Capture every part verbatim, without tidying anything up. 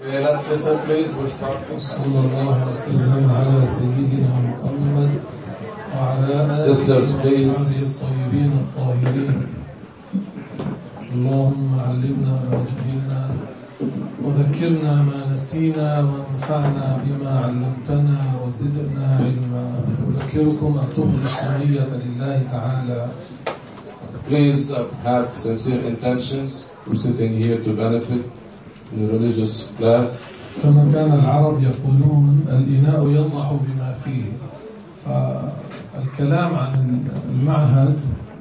Okay, let's listen please, we're starting. صلى الله وسلم على سيدنا محمد وعلى آله وصحبه الطيبين الطاهرين. اللهم علمنا ما جهلنا وذكرنا ما نسينا وانفعنا بما علمتنا وزدنا علما. أذكركم أن تخلصوا النية لله تعالى. Please uh, have sincere intentions. We're sitting here to benefit in the religious class. كما كان العرب يقولون الإناء ينضح بما فيه. فالكلام عن المعهد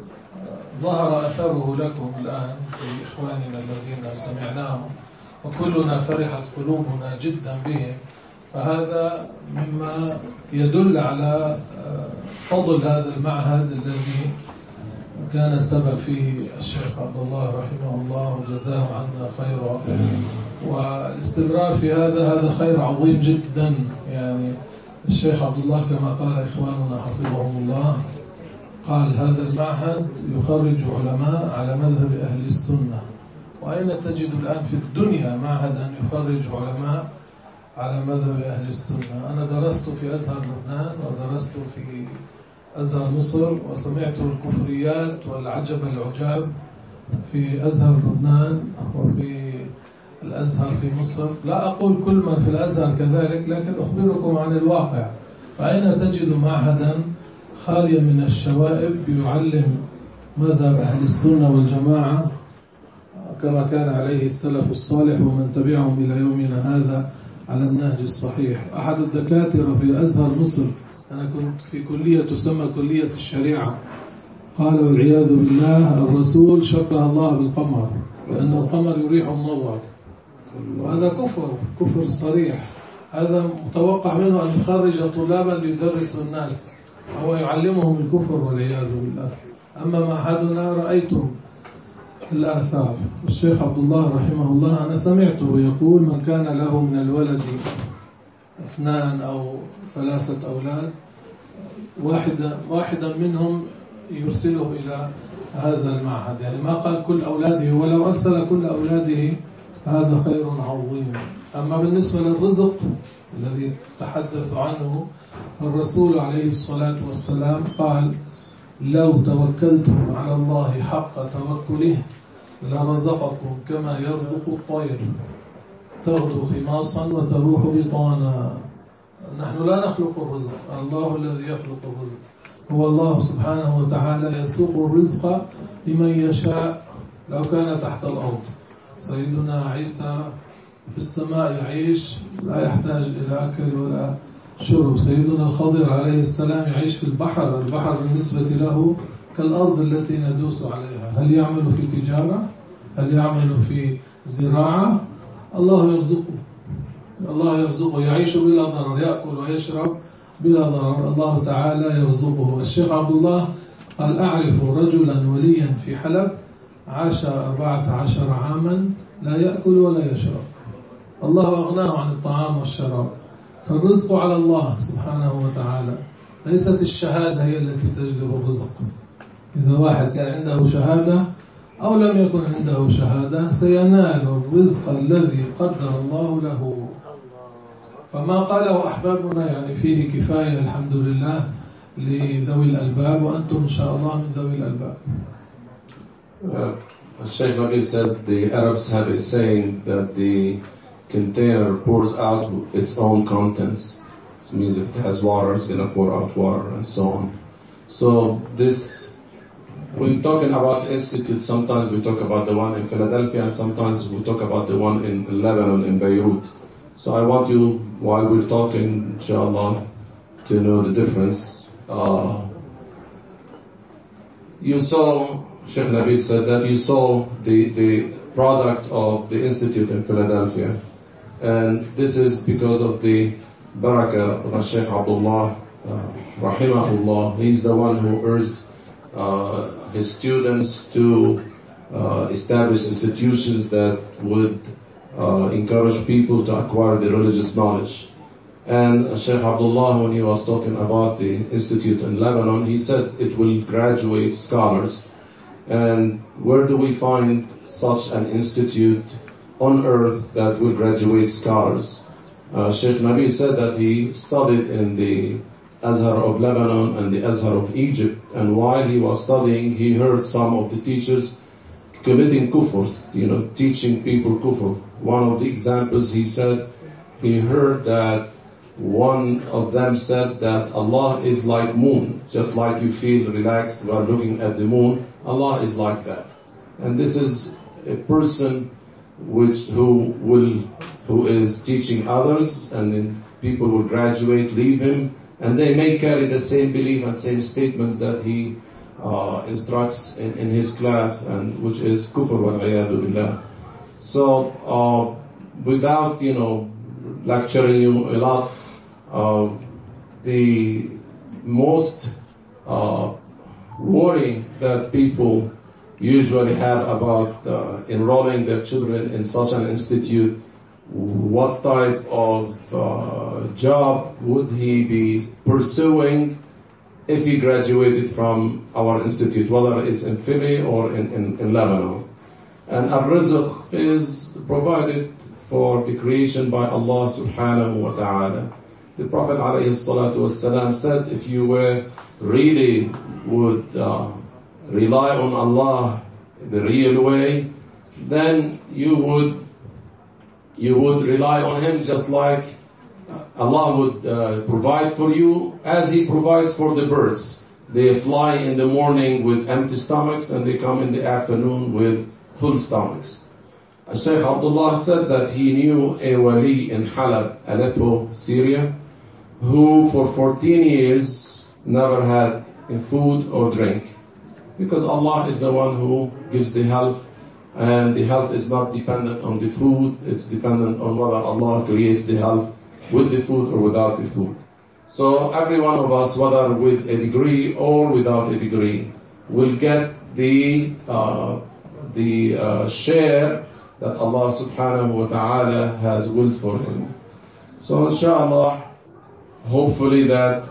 ظهر أثره لكم الآن في إخواننا الذين سمعناهم، وكلنا فرحت قلوبنا جدا بهم، فهذا مما يدل على فضل هذا المعهد الذي كان السبب فيه الشيخ عبد الله رحمه الله وجزاه عنا خيرا. والاستمرار في هذا هذا خير عظيم جدا. يعني الشيخ عبد الله كما قال إخواننا حفظهم الله، قال هذا المعهد يخرج علماء على مذهب أهل السنة. وأين تجد الآن في الدنيا معهدا يخرج علماء على مذهب أهل السنة؟ أنا درست في أزهر لبنان ودرست في أزهر مصر، وسمعت الكفريات والعجب العجاب في أزهر لبنان وفي الأزهر في مصر. لا أقول كل من في الأزهر كذلك، لكن أخبركم عن الواقع. فأين تجد معهدا خاليا من الشوائب يعلم مذهب أهل السنة والجماعة كما كان عليه السلف الصالح ومن تبعهم إلى يومنا هذا على النهج الصحيح؟ أحد الدكاترة في أزهر مصر، أنا كنت في كلية تسمى كلية الشريعة، قال والعياذ بالله الرسول شبه الله بالقمر لأن القمر يريح النظر. وهذا كفر كفر صريح. هذا متوقع منه أن يخرج طلابا ليدرسوا الناس، هو يعلمهم الكفر والعياذ بالله. أما معهدنا رأيتم الآثار. الشيخ عبد الله رحمه الله أنا سمعته يقول من كان له من الولد اثنان أو ثلاثة أولاد، واحدا واحدا منهم يرسله إلى هذا المعهد. يعني ما قال كل أولاده، ولو أرسل كل أولاده هذا خير عظيم. أما بالنسبة للرزق الذي تحدث عنه، الرسول عليه الصلاة والسلام قال لو توكلتم على الله حق توكله لرزقكم كما يرزق الطير تغدو خماصا وتروح بطانا. نحن لا نخلق الرزق، الله الذي يخلق الرزق. هو الله سبحانه وتعالى يسوق الرزق لمن يشاء لو كان تحت الأرض. سيدنا عيسى في السماء يعيش لا يحتاج إلى أكل ولا شرب. سيدنا الخضر عليه السلام يعيش في البحر، البحر بالنسبة له كالأرض التي ندوس عليها. هل يعمل في تجارة؟ هل يعمل في زراعة؟ الله يرزقه، الله يرزقه يعيش بلا ضرر، يأكل ويشرب بلا ضرر، الله تعالى يرزقه. الشيخ عبد الله قال أعرف رجلا وليا في حلب عاش أربعة عشر عاما لا يأكل ولا يشرب، الله أغناه عن الطعام والشراب. فالرزق على الله سبحانه وتعالى، ليست الشهادة هي التي تجلب الرزق. إذا واحد كان عنده شهادة أو لم يكن عنده شهادة سينال الرزق الذي قدر الله له. فما قاله أحبابنا يعني فيه كفاية الحمد لله لذوي الألباب، وأنتم إن شاء الله من ذوي الألباب. Uh, Sheikh Nabil said the Arabs have a saying that the container pours out its own contents. This means if it has water, it's going to pour out water and so on. So this, when talking about institute, sometimes we talk about the one in Philadelphia and sometimes we talk about the one in, in Lebanon, in Beirut. So I want you, while we're talking, inshallah, to know the difference. Uh, you saw, Sheikh Nabil said that you saw the, the product of the institute in Philadelphia. And this is because of the barakah of Sheikh Abdullah, uh, rahimahullah. He's the one who urged uh, his students to uh, establish institutions that would uh, encourage people to acquire the religious knowledge. And Sheikh Abdullah, when he was talking about the institute in Lebanon, he said it will graduate scholars. And where do we find such an institute on earth that will graduate scholars. Uh, Sheikh Nabil said that he studied in the Azhar of Lebanon and the Azhar of Egypt, and while he was studying, he heard some of the teachers committing kufrs, you know, teaching people kufr. One of the examples, he said, he heard that one of them said that Allah is like moon, just like you feel relaxed while looking at the moon, Allah is like that. And this is a person which who will who is teaching others, and then people will graduate, leave him, and they may carry the same belief and same statements that he uh, instructs in, in his class, and which is kufr wal-'iyadu billah. So, uh, without, you know, lecturing you a lot, uh, the most uh, worry that people usually have about uh, enrolling their children in such an institute, what type of uh, job would he be pursuing if he graduated from our institute, whether it's in Philly or in, in, in Lebanon. And al-rizq is provided for the creation by Allah subhanahu wa ta'ala. The Prophet alayhi salatu wasalam said, if you were really would uh, rely on Allah the real way, then you would you would rely on Him just like Allah would uh, provide for you, as He provides for the birds. They fly in the morning with empty stomachs and they come in the afternoon with full stomachs. Shaykh Abdullah said that he knew a wali in Halab, Aleppo, Syria, who for fourteen years never had food or drink. Because Allah is the one who gives the health, and the health is not dependent on the food, it's dependent on whether Allah creates the health with the food or without the food. So every one of us, whether with a degree or without a degree, will get the uh, the uh, share that Allah subhanahu wa ta'ala has willed for him. So inshallah, hopefully that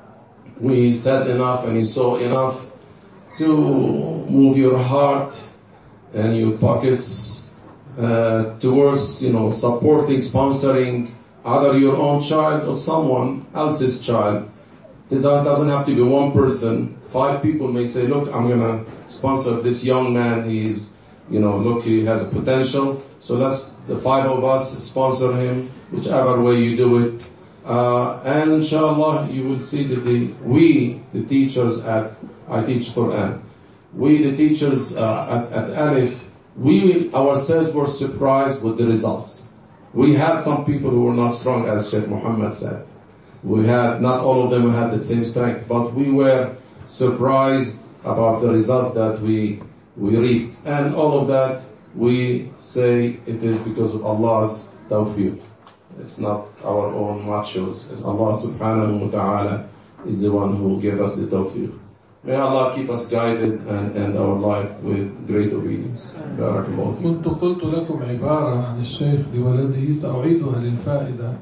we said enough and you saw enough to move your heart and your pockets uh, towards, you know, supporting, sponsoring either your own child or someone else's child. It doesn't have to be one person. Five people may say, look, I'm gonna sponsor this young man. He's, you know, look, he has a potential. So let's, the five of us, sponsor him, whichever way you do it. Uh, and inshallah, you will see that the, we, the teachers at, I teach Quran, we, the teachers uh, at, at Alif, we ourselves were surprised with the results. We had some people who were not strong, as Sheikh Muhammad said. We had, not all of them had the same strength, but we were surprised about the results that we, we reaped. And all of that, we say it is because of Allah's tawfiq. It's not our own machos. It's Allah subhanahu wa ta'ala is the one who gave us the tawfiq. May Allah keep us guided and end our life with great obedience. بارك الله فيك. كنت قلت لكم عبارة عن الشيخ لولده سأعيدها للفائدة.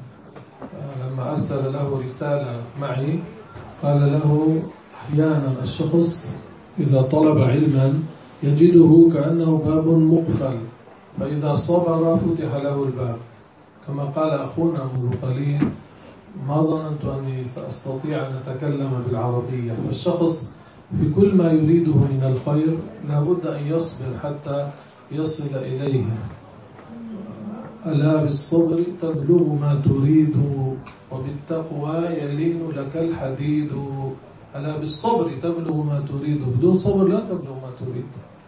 لما أرسل له رسالة معي قال له أحيانا الشخص إذا طلب علما يجده كأنه باب مقفل، فإذا صبر فتح له الباب. كما قال أخونا منذ قليل، ما ظننت أني سأستطيع أن أتكلم بالعربية. فالشخص في كل ما يريده من الخير لابد أن يصبر حتى يصل إليه. ألا بالصبر تبلغ ما تريد وبالتقوى يلين لك الحديد. ألا بالصبر تبلغ ما تريد، بدون صبر لا تبلغ ما تريد.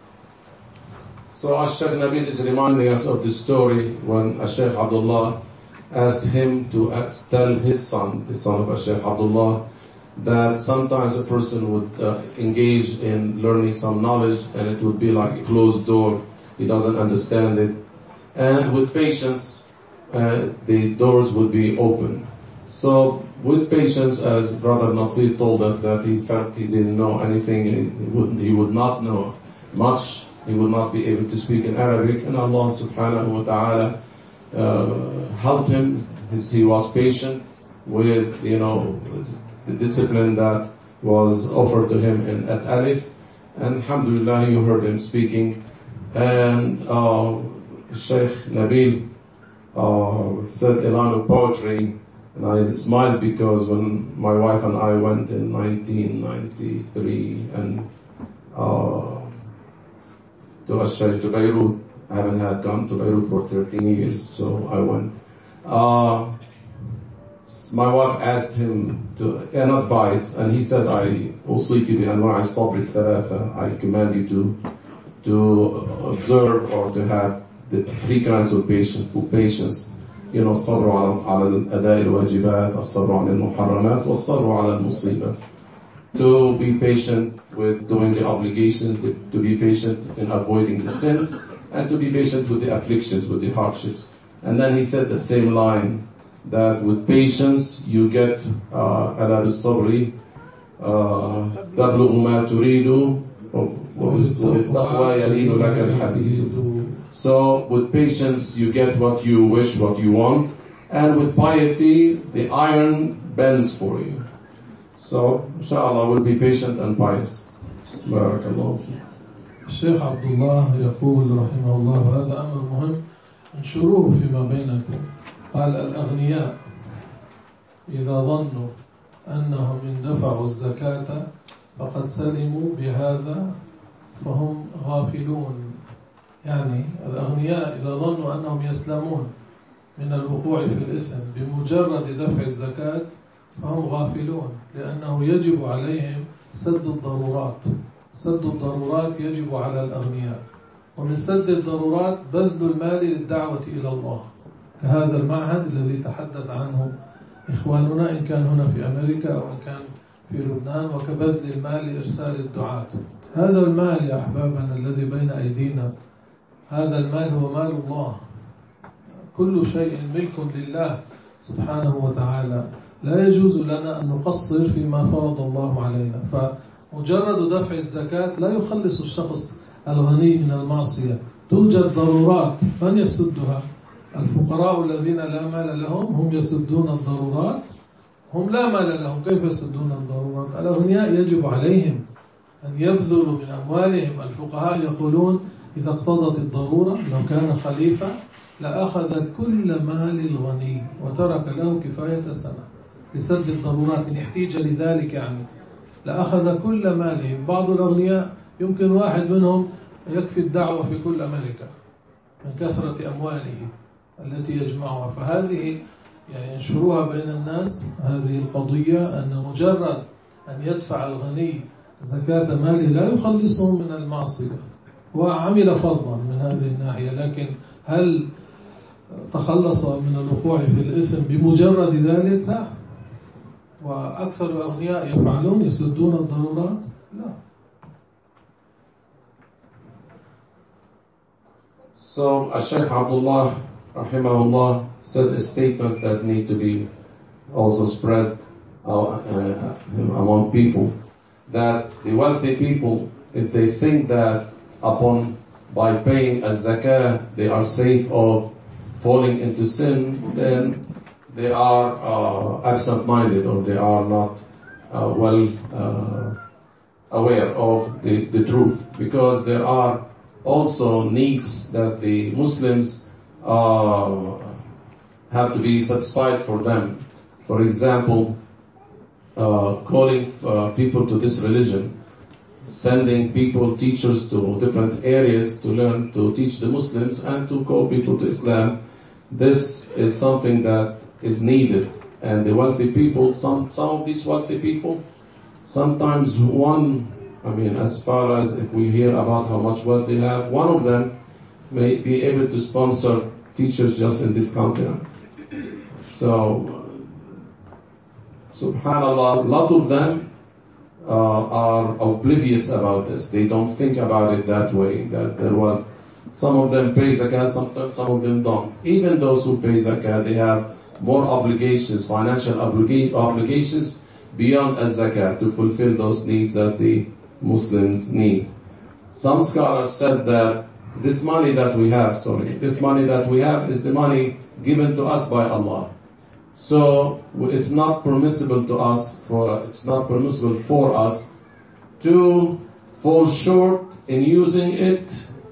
So Sheikh Nabil is reminding us of the story when Sheikh Abdullah asked him to tell his son, the son of Sheikh Abdullah, that sometimes a person would uh, engage in learning some knowledge and it would be like a closed door. He doesn't understand it. And with patience, uh, the doors would be open. So with patience, as Brother Nasir told us that he felt he didn't know anything, he would, he would not know much, he would not be able to speak in Arabic, and Allah subhanahu wa ta'ala uh, helped him. He was patient with, you know, the discipline that was offered to him in, at Alif, and alhamdulillah, you heard him speaking, and uh, Sheikh Nabil uh, said a line of poetry, and I smiled because when my wife and I went in nineteen ninety-three and uh, to Australia, to Beirut, I haven't had gone to Beirut for thirteen years, so I went. Uh, my wife asked him to an advice, and he said, "I أوصيك بأنواع الصبر الثلاثة." I command you to to observe or to have the three kinds of patience. patience. You know, الصبر على على أداء الواجبات، الصبر عن المحرمات، والصبر على المصيبة. To be patient with doing the obligations, to be patient in avoiding the sins, and to be patient with the afflictions, with the hardships. And then he said the same line, that with patience you get ألا بالصبر تبلغ ما تريد وبالتقوى يلين لك الحديد. So with patience you get what you wish, what you want, and with piety the iron bends for you. So inshallah we'll be patient and pious. بارك الله فيك. الشيخ عبد الله يقول رحمه الله، هذا أمر مهم انشروه فيما بينكم. قال: الأغنياء إذا ظنوا أنهم اندفعوا الزكاة فقد سلموا بهذا فهم غافلون. يعني الأغنياء إذا ظنوا أنهم يسلمون من الوقوع في الإثم بمجرد دفع الزكاة فهم غافلون، لأنه يجب عليهم سد الضرورات. سد الضرورات يجب على الأغنياء، ومن سد الضرورات بذل المال للدعوة إلى الله، كهذا المعهد الذي تحدث عنه إخواننا إن كان هنا في أمريكا أو إن كان في لبنان، وكبذل المال لإرسال الدعاة. هذا المال يا أحبابنا الذي بين أيدينا، هذا المال هو مال الله، كل شيء ملك لله سبحانه وتعالى، لا يجوز لنا أن نقصر فيما فرض الله علينا. فمجرد دفع الزكاة لا يخلص الشخص الغني من المعصية. توجد ضرورات، من يسدها؟ الفقراء الذين لا مال لهم هم يسدون الضرورات، هم لا مال لهم كيف يسدون الضرورات؟ الأغنياء يجب عليهم أن يبذلوا من أموالهم. الفقهاء يقولون إذا اقتضت الضرورة لو كان خليفة لأخذ كل مال الغني وترك له كفاية سنة لسد الضرورات إن احتيج لذلك، يعني لأخذ كل مالهم. بعض الأغنياء يمكن واحد منهم يكفي الدعوة في كل أمريكا من كثرة أمواله التي يجمعها. فهذه يعني ينشروها بين الناس هذه القضية، أن مجرد أن يدفع الغني زكاة ماله لا يخلصه من المعصية، وعمل فرضا من هذه الناحية، لكن هل تخلص من الوقوع في الإثم بمجرد ذلك؟ لا. وأكثر الأغنياء يفعلون يسدون الضرورات؟ لا. So Sheikh Abdullah rahimahullah said a statement that need to be also spread uh, uh, among people, that the wealthy people, if they think that upon by paying a zakah they are safe of falling into sin, then they are uh, absent-minded, or they are not uh, well uh, aware of the, the truth, because there are also needs that the Muslims uh, have to be satisfied for them. For example, uh, calling uh, people to this religion, sending people, teachers to different areas to learn, to teach the Muslims and to call people to Islam. This is something that is needed. And the wealthy people, some, some of these wealthy people, sometimes one, I mean, as far as if we hear about how much wealth they have, one of them may be able to sponsor teachers just in this continent. So, subhanallah, a lot of them uh, are oblivious about this. They don't think about it that way, that there were, some of them pay zakat, some, some of them don't. Even those who pay zakat, they have more obligations, financial obliga- obligations beyond az-zakat to fulfill those needs that the Muslims need. Some scholars said that this money that we have, sorry, this money that we have is the money given to us by Allah. So it's not permissible to us, for it's not permissible for us to fall short in using it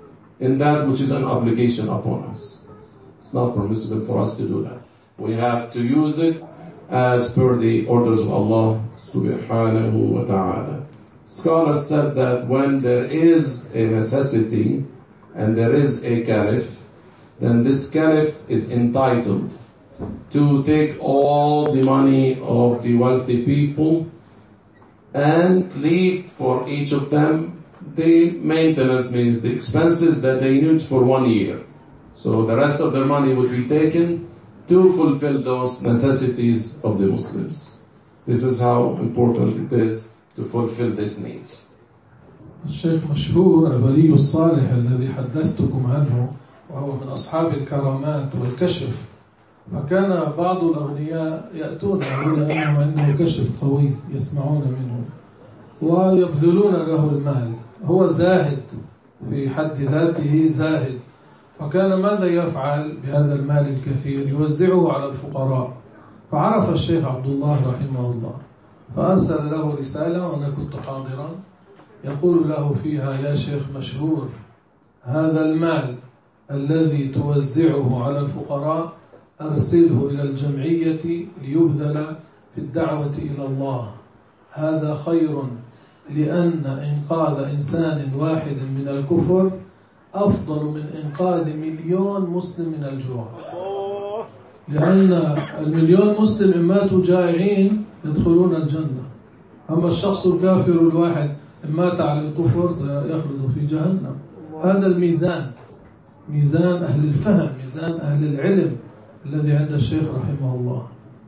in that which is an obligation upon us. It's not permissible for us to do that. We have to use it as per the orders of Allah subhanahu wa ta'ala. Scholars said that when there is a necessity and there is a caliph, then this caliph is entitled to take all the money of the wealthy people and leave for each of them the maintenance, means the expenses that they need for one year. So the rest of their money would be taken to fulfill those necessities of the Muslims. This is how important it is to fulfill these needs. الشيخ مشهور الولي الصالح الذي حدثتكم عنه وهو من أصحاب الكرامات والكشف، فكان بعض الأغنياء يأتون لأنه عنده كشف قوي يسمعون منه ويبذلون له المال. هو زاهد في حد ذاته، زاهد، فكان ماذا يفعل بهذا المال الكثير؟ يوزعه على الفقراء. فعرف الشيخ عبد الله رحمه الله فأرسل له رسالة وأنا كنت حاضرا يقول له فيها: يا شيخ مشهور، هذا المال الذي توزعه على الفقراء أرسله إلى الجمعية ليبذل في الدعوة إلى الله، هذا خير، لأن إنقاذ إنسان واحد من الكفر أفضل من إنقاذ مليون مسلم من الجوع، لأن المليون مسلم إن ماتوا جائعين يدخلون الجنة، أما الشخص الكافر الواحد إن مات على الكفر سيخلد في جهنم. هذا الميزان، ميزان أهل الفهم، ميزان أهل العلم الذي عند الشيخ رحمه الله.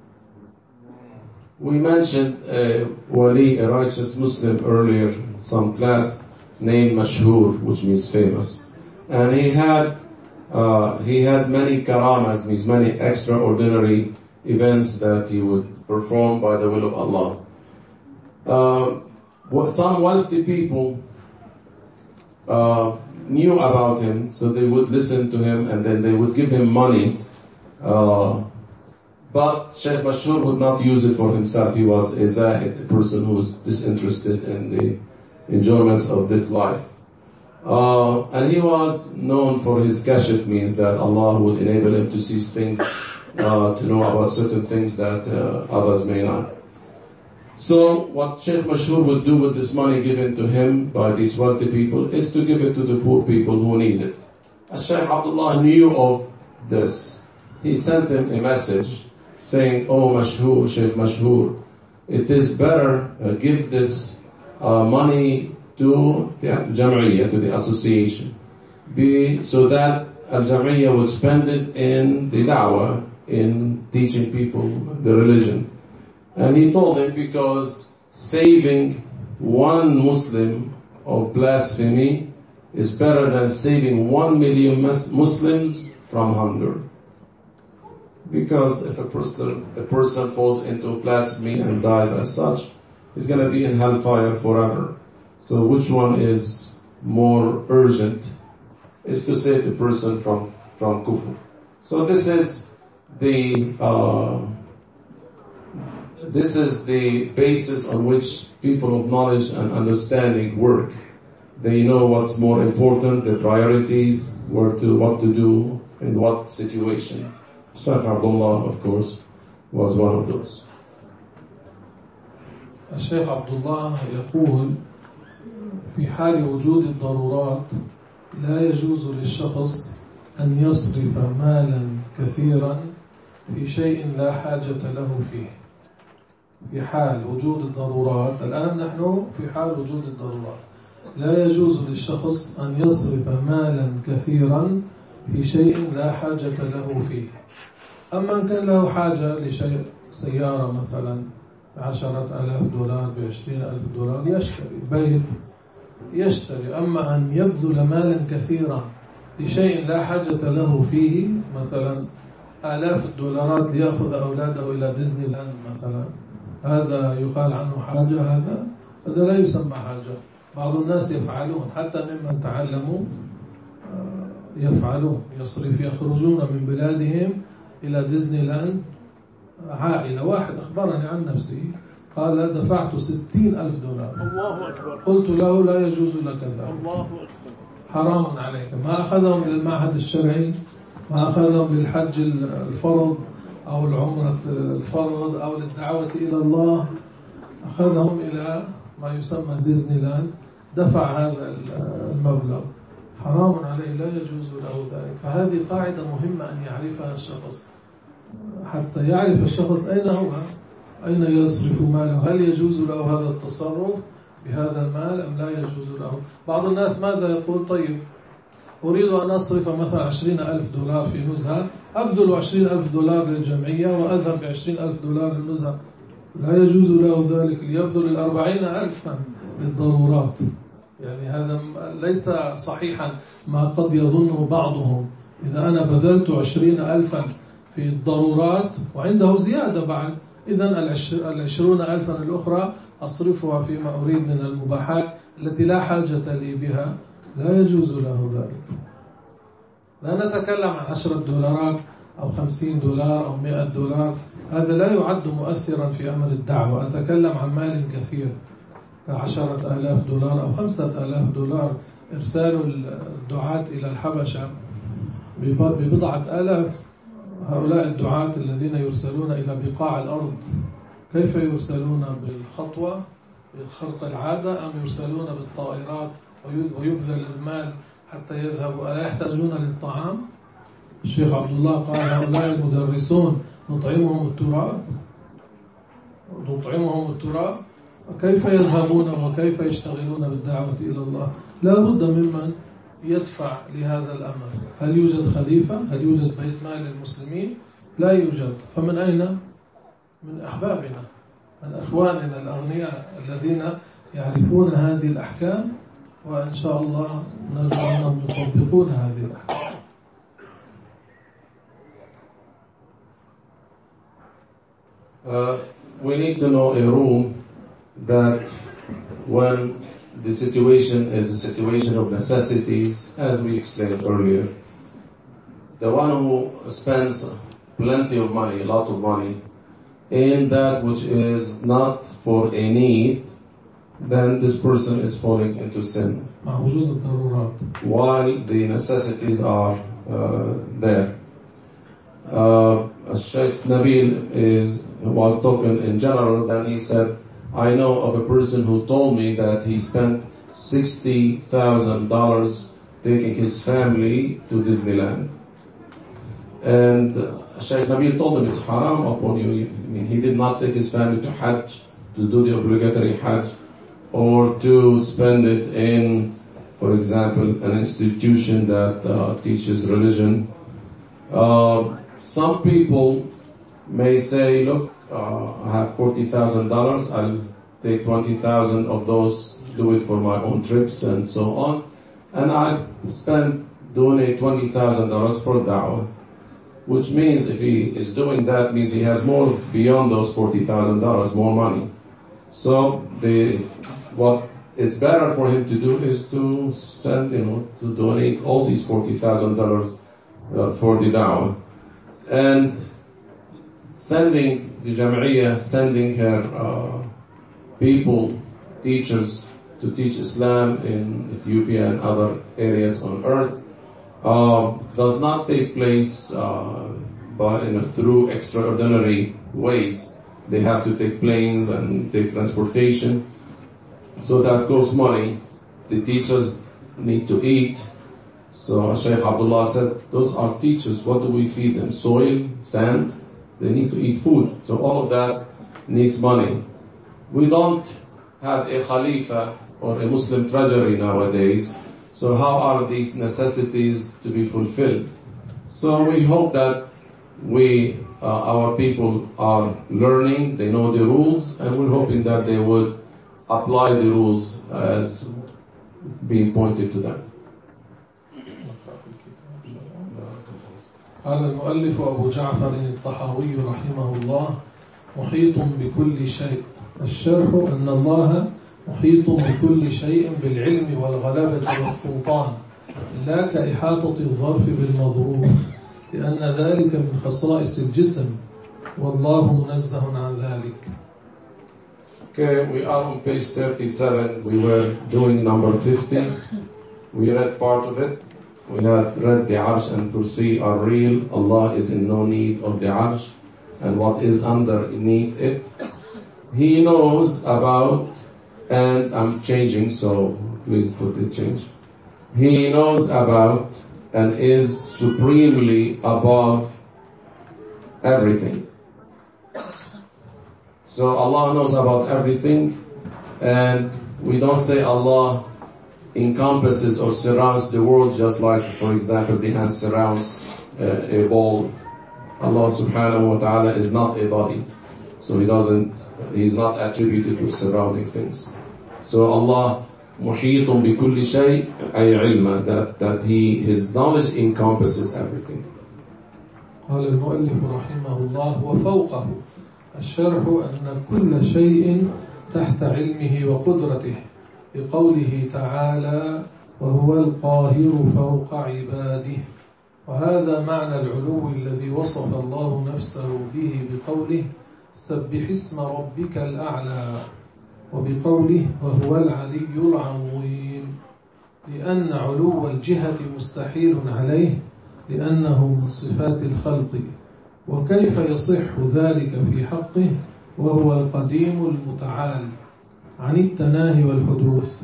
We mentioned a wali, a righteous Muslim, earlier in some class, named Mashhur, which means famous. And he had uh, he had many karamas, means many extraordinary events that he would perform by the will of Allah. Uh, what some wealthy people uh, knew about him, so they would listen to him and then they would give him money. Uh, But Shaykh Mashhur would not use it for himself. He was a zahid, a person who was disinterested in the enjoyments of this life. Uh, and he was known for his kashif, means that Allah would enable him to see things, uh, to know about certain things that uh, others may not. So what Shaykh Mashhur would do with this money given to him by these wealthy people is to give it to the poor people who need it. As Shaykh Abdullah knew of this, he sent him a message saying, "Oh Mashhur, Shaykh Mashhur, it is better uh, give this uh, money to the Jam'iyya, to the association, be, so that Al-Jam'iyya would spend it in the da'wah, in teaching people the religion." And he told him, because saving one Muslim of blasphemy is better than saving one million Muslims from hunger. Because if a person, a person falls into blasphemy and dies as such, he's going to be in hellfire forever. So which one is more urgent? Is to save the person from, from kufr. So this is the, uh, this is the basis on which people of knowledge and understanding work. They know what's more important, the priorities, where to, what to do, in what situation. Shaykh Abdullah, of course, was one of those. الشيخ عبد الله يقول: في حال وجود الضرورات لا يجوز للشخص أن يصرف مالا كثيرا في شيء لا حاجة له فيه. في حال وجود الضرورات، الآن نحن في حال وجود الضرورات، لا يجوز للشخص أن يصرف مالا كثيرا في شيء لا حاجة له فيه. أما إن كان له حاجة لشيء، سيارة مثلا بعشرة ألاف دولار، بعشرين ألف دولار، يشتري بيت، يشتري. أما أن يبذل مالا كثيرا لشيء لا حاجة له فيه، مثلا آلاف الدولارات ليأخذ أولاده إلى ديزني لاند مثلا، هذا يقال عنه حاجة؟ هذا هذا لا يسمى حاجة. بعض الناس يفعلون، حتى ممن تعلموا يفعلون، يصرف، يخرجون من بلادهم إلى ديزني لاند. عائلة، واحد أخبرني عن نفسه قال: دفعت ستين ألف دولار. الله أكبر. قلت له: لا يجوز لك ذلك. الله أكبر. حرام عليك. ما أخذهم للمعهد الشرعي، ما أخذهم للحج الفرض أو العمرة الفرض أو للدعوة إلى الله، أخذهم إلى ما يسمى ديزني لاند، دفع هذا المبلغ، حرام عليه، لا يجوز له ذلك. فهذه قاعدة مهمة أن يعرفها الشخص، حتى يعرف الشخص أين هو، أين يصرف ماله، هل يجوز له هذا التصرف بهذا المال أم لا يجوز له. بعض الناس ماذا يقول؟ طيب أريد أن أصرف مثلا عشرين ألف دولار في نزهة، أبذل عشرين ألف دولار للجمعية وأذهب بعشرين ألف دولار للنزهة. لا يجوز له ذلك، ليبذل الأربعين ألفا للضرورات. يعني هذا ليس صحيحا ما قد يظنه بعضهم. إذا أنا بذلت عشرين ألفا في الضرورات وعنده زيادة بعد، إذن العشرون ألفا الأخرى أصرفها فيما أريد من المباحات التي لا حاجة لي بها، لا يجوز له ذلك. لا نتكلم عن عشرة دولارات أو خمسين دولار أو مئة دولار، هذا لا يعد مؤثرا في أمر الدعوة. أتكلم عن مال كثير كعشرة آلاف دولار أو خمسة آلاف دولار. إرسال الدعاة إلى الحبشة ببضعة آلاف، هؤلاء الدعاة الذين يرسلون إلى بقاع الأرض كيف يرسلون؟ بالخطوة بخرق العادة أم يرسلون بالطائرات ويبذل المال حتى يذهبوا؟ ألا يحتاجون للطعام؟ الشيخ عبد الله قال هؤلاء المدرسون نطعمهم التراب نطعمهم التراب كيف يذهبون وكيف يشتغلون بالدعوة إلى الله؟ لا بد ممن يدفع لهذا الأمر. هل يوجد خليفة؟ هل يوجد بيت مال للمسلمين؟ لا يوجد. فمن أين؟ من أحبابنا، من أخواننا الأغنياء الذين يعرفون هذه الأحكام، وإن شاء الله نرجو أنهم يطبقون هذه الأحكام. Uh, we need to know a rule that when the situation is a situation of necessities, as we explained earlier, the one who spends plenty of money, a lot of money, in that which is not for a need, then this person is falling into sin. While the necessities are uh, there. Uh, Sheikh Nabil is, was talking in general, then he said, I know of a person who told me that he spent sixty thousand dollars taking his family to Disneyland. And Sheikh Nabil told him it's haram upon you. I mean, he did not take his family to Hajj, to do the obligatory Hajj, or to spend it in, for example, an institution that uh, teaches religion. Uh, some people may say, look, uh, I have forty thousand dollars, I'll take twenty thousand of those, do it for my own trips and so on, and I spend, donate twenty thousand dollars for da'wah. Which means if he is doing that, means he has more beyond those forty thousand dollars, more money. So the, what it's better for him to do is to send, you know, to donate all these forty thousand dollars uh, for the da'wah. And sending the Jam'iyyah, sending her uh, people, teachers, to teach Islam in Ethiopia and other areas on earth, uh, does not take place uh, by, you know, through extraordinary ways. They have to take planes and take transportation, so that costs money. The teachers need to eat. So Shaykh Abdullah said, those are teachers, what do we feed them? Soil, sand? They need to eat food. So all of that needs money. We don't have a Khalifa or a Muslim treasury nowadays. So how are these necessities to be fulfilled? So we hope that we, uh, our people are learning, they know the rules, and we're hoping that they would apply the rules as being pointed to them. قال المؤلف أبو جعفر الطحاوي رحمه الله محيط بكل شيء. الشرح أن الله محيط بكل شيء بالعلم والغلبة والسلطان، لا كإحاطة الظرف بالمظروف، لأن ذلك من خصائص الجسم والله منزه عن ذلك. Okay, we are on page thirty-seven. We were doing number fifty. We read part of it. We have read the Arsh and Kursi are real. Allah is in no need of the Arsh and what is underneath it. He knows about, and I'm changing, so please put the change. He knows about and is supremely above everything. So Allah knows about everything, and we don't say Allah encompasses or surrounds the world just like, for example, the hand surrounds uh, a ball. Allah subhanahu wa ta'ala is not a body. So He doesn't, He's not attributed with surrounding things. So Allah muhitun bi kulli shay ay ilma, that, that He, His knowledge encompasses everything. قال المؤلف رحمه الله وفوقه الشرح أن كل شيء تحت علمه وقدرته بقوله تعالى وهو القاهر فوق عباده. وهذا معنى العلو الذي وصف الله نفسه به بقوله سبح اسم ربك الأعلى، وبقوله وهو العلي العظيم، لأن علو الجهة مستحيل عليه لأنه من صفات الخلق. وكيف يصح ذلك في حقه وهو القديم المتعال عن التناهي والحدوث.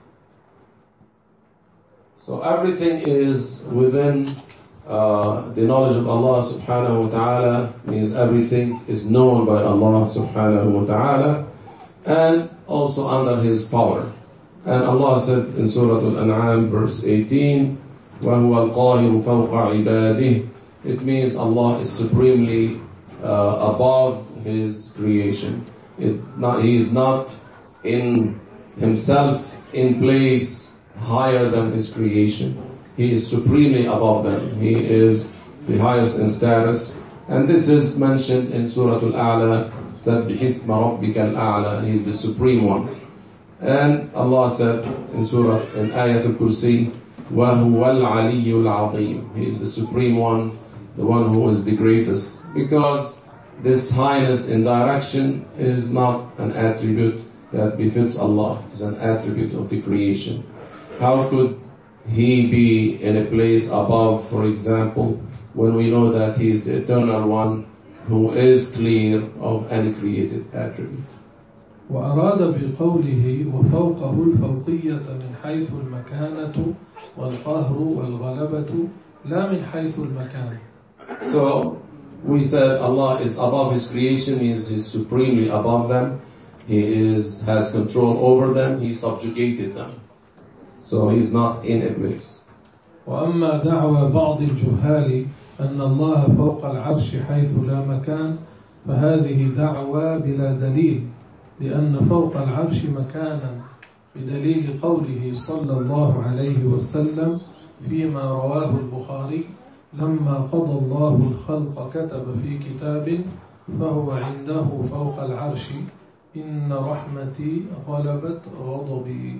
So everything is within uh, the knowledge of Allah subhanahu wa ta'ala, means everything is known by Allah subhanahu wa ta'ala and also under His power. And Allah said in Surah Al-An'am verse eighteen, وَهُوَ الْقَاهِرُ فَوْقَ عِبَادِهِ. It means Allah is supremely uh, above His creation. It not, He is not in Himself in place higher than His creation. He is supremely above them. He is the highest in status. And this is mentioned in Surah Al-A'la, سَبِّحِ اسْمَ رَبِّكَ الْأَعْلَى. He is the supreme one. And Allah said in Surah, in Ayat Al-Kursi, وَهُوَ الْعَلِيُّ الْعَظِيمُ. He is the supreme one, the one who is the greatest. Because this highness in direction is not an attribute that befits Allah. It's an attribute of the creation. How could He be in a place above, for example, when we know that He is the eternal one who is clear of any created attribute? وأراد بقوله وفوقه الفوقية من حيث المكانة والقهر والغلبة لا من حيث المكان. So we said Allah is above His creation, means He's supremely above them. He is has control over them. He subjugated them. So He's not in a place. وأما دعوى بعض الجهال أن الله فوق العرش حيث لا مكان فهذه دعوى بلا دليل، لأن فوق العرش مكانا بدليل قوله صلى الله عليه وسلم فيما رواه البخاري لما قضى الله الخلق كتب في كتاب فهو عنده فوق العرش إن رحمتي غلبت غضبي.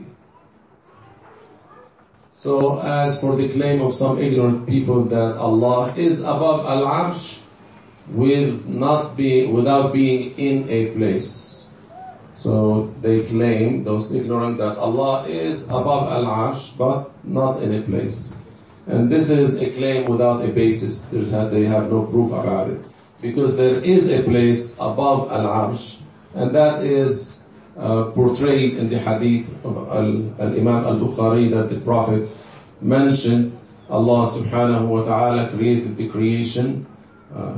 So as for the claim of some ignorant people that Allah is above Al-Arsh with not being, without being in a place. So they claim, those ignorant, that Allah is above Al-Arsh but not in a place. And this is a claim without a basis. There's, they have no proof about it. Because there is a place above Al-Arsh, and that is Uh, portrayed in the hadith of Al-Imam Al-Bukhari, that the Prophet mentioned Allah subhanahu wa ta'ala created the creation. Uh,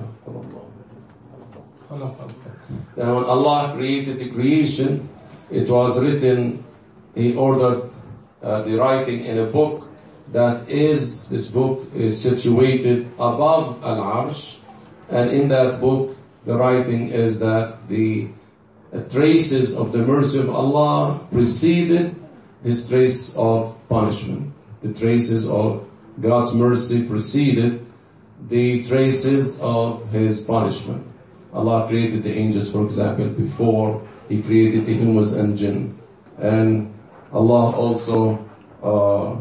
that when Allah created the creation, it was written, He ordered uh, the writing in a book that is, this book is situated above Al-Arsh, and in that book the writing is that the traces of the mercy of Allah preceded His trace of punishment. The traces of God's mercy preceded the traces of His punishment. Allah created the angels, for example, before He created the humans and jinn. And Allah also uh,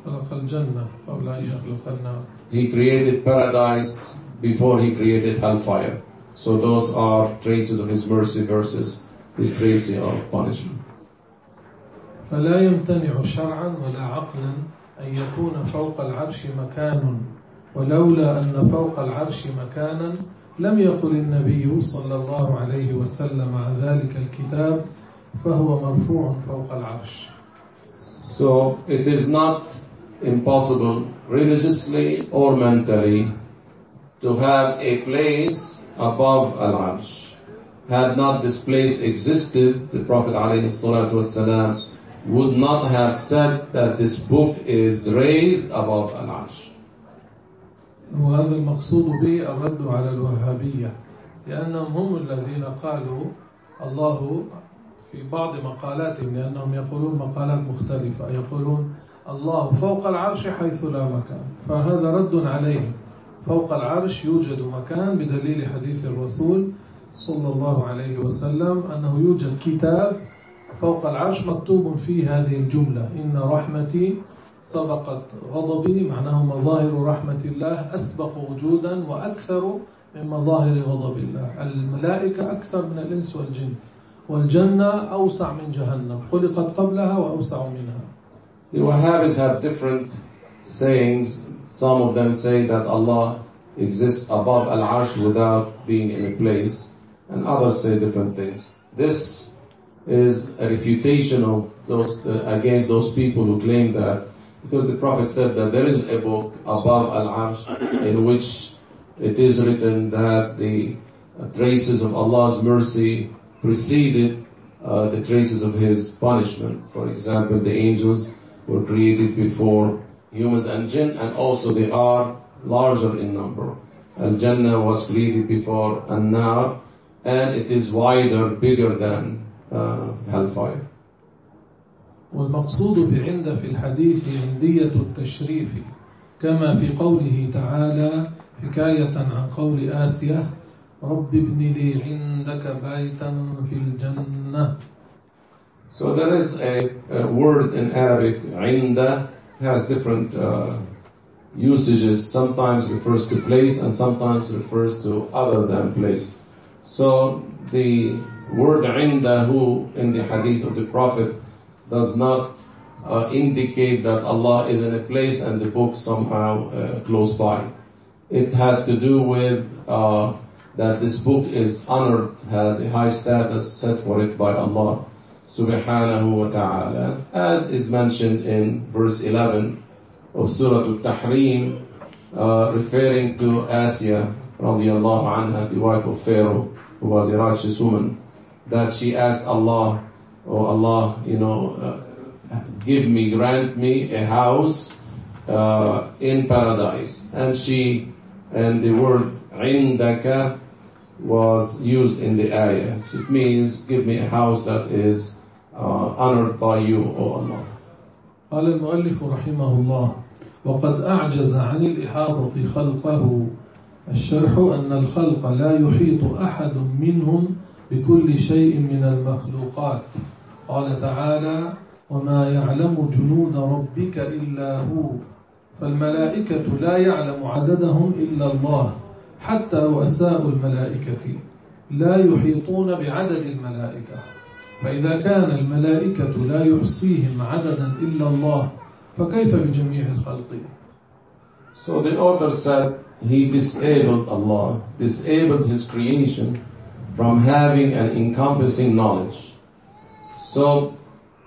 He created paradise before He created hellfire. So those are traces of His mercy versus His trace of punishment. فلا يمتنع شرعا ولا عقلا أن يكون فوق العرش مكان، ولولا أن فوق العرش مكانا لم يقل النبي صلى الله عليه وسلم عن ذلك الكتاب فهو مرفوع فوق العرش. So it is not impossible religiously or mentally to have a place above Al-Arsh. Had not this place existed, the Prophet ﷺ would not have said that this book is raised above Al-Arsh. وهذا المقصود به الرد على الوهابية، لأنهم هم الذين قالوا الله في بعض مقالاتهم، لأنهم يقولون مقالات مختلفة، يقولون الله فوق العرش حيث لا مكان، فهذا رد عليهم. فوق العرش يوجد مكان بدليل حديث الرسول صلى الله عليه وسلم أنه يوجد كتاب فوق العرش مكتوب فيه هذه الجملة: إن رحمتي سبقت غضبي، معناه مظاهر رحمة الله أسبق وجودا وأكثر من مظاهر غضب الله. الملائكة أكثر من الإنس والجن، والجنة أوسع من جهنم، خلقت قبلها وأوسع منها. The Wahhabis have different sayings. Some of them say that Allah exists above Al-Arsh without being in a place, and others say different things. This is a refutation of those uh, against those people who claim that, because the Prophet said that there is a book above Al-Arsh in which it is written that the uh, traces of Allah's mercy preceded uh, the traces of His punishment. For example, the angels were created before humans and jinn, and also they are larger in number. Al-Jannah was created before An-Nar, and it is wider, bigger than uh, Hellfire. والمقصود بعند في الحديث عندية التشريف، كما في قوله تعالى حكاية عن قول آسية: رب ابن لي عندك بيتا في الجنة. So there is a, a word in Arabic, عند, has different uh, usages. Sometimes refers to place and sometimes refers to other than place. So the word عندhu in the hadith of the Prophet does not uh, indicate that Allah is in a place and the book somehow uh, close by. It has to do with uh, that this book is honored, has a high status set for it by Allah subhanahu wa ta'ala, as is mentioned in verse eleven of Surah Al-Tahrim, uh, referring to Asya radiallahu anha, the wife of Pharaoh, who was a righteous woman, that she asked Allah, "Oh Allah, you know, uh, give me, grant me a house uh, in paradise." And she, and the word عندك was used in the ayah. So it means, give me a house that is uh, honored by you, O Allah. قال المؤلف رحمه الله: وقد أعجز عن الإحاطة خلقه. الشرح أن الخلق لا يحيط أحد منهم بكل شيء من المخلوقات. قال تعالى: وما يعلم جنود ربك إلا هو. فالملائكة لا يعلم عددهم إلا الله، حتى رؤساء الملائكة لا يحيطون بعدد الملائكة. فإذا كان الملائكة لا يحصيهم عددا إلا الله، فكيف بجميع الخلق؟ So the author said he disabled Allah, disabled His creation from having an encompassing knowledge. So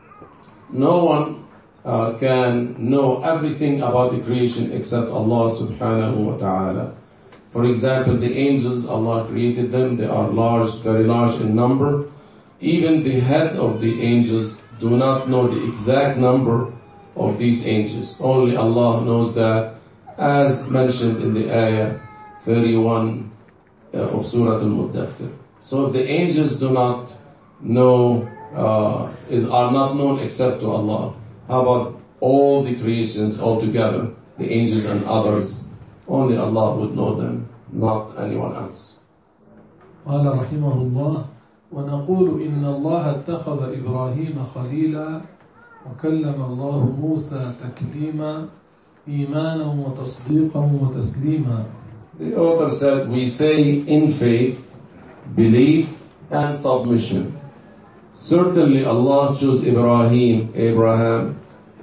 no one uh, can know everything about the creation except Allah subhanahu wa ta'ala. For example, the angels, Allah created them, they are large, very large in number. Even the head of the angels do not know the exact number of these angels. Only Allah knows that, as mentioned in the ayah thirty-one uh, of Surah Al-Muddathir. So the angels do not know, uh, is, are not known except to Allah. How about all the creations altogether, the angels and others? Only Allah would know them, not anyone else. قال رحمه الله: ونقول إن الله اتخذ إبراهيم خليلا وكلم الله موسى تكليما إيمانا وتصديقا وتسليما. The author said, we say in faith, belief and submission. Certainly Allah chose Ibrahim, Abraham,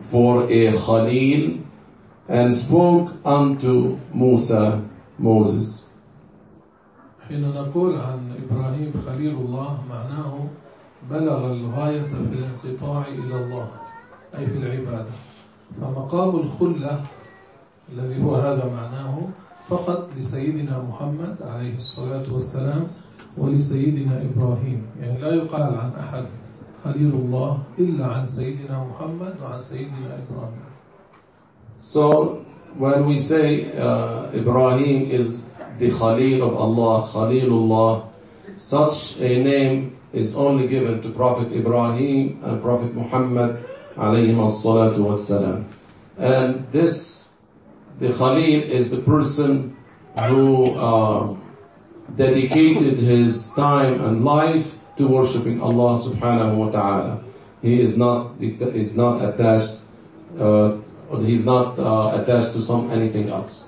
for a Khalil and spoke unto Musa, Moses. حين نقول عن إبراهيم خليل الله معناه بلغ الغاية في الانقطاع إلى الله أي في العبادة. فمقام الخلة الذي هو هذا معناه فقط لسيدنا محمد عليه الصلاة والسلام ولسيدنا إبراهيم، يعني لا يقال عن أحد خليل الله إلا عن سيدنا محمد وعن سيدنا إبراهيم. So when we say uh, Ibrahim is the Khalil of Allah, Khalilullah, such a name is only given to Prophet Ibrahim and Prophet Muhammad alayhim as-salatu was-salam. And this, the Khalil is the person who uh, dedicated his time and life to worshipping Allah subhanahu wa ta'ala. He is not, is not attached, uh, he's not uh, attached to some anything else.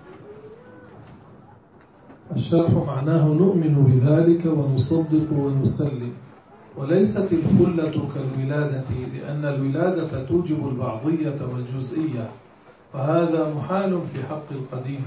الشرح معناه نؤمن بذلك ونصدق ونسلم، وليست الخلة كالولادة لأن الولادة توجب البعضية والجزئية، وهذا محال في حق القديم.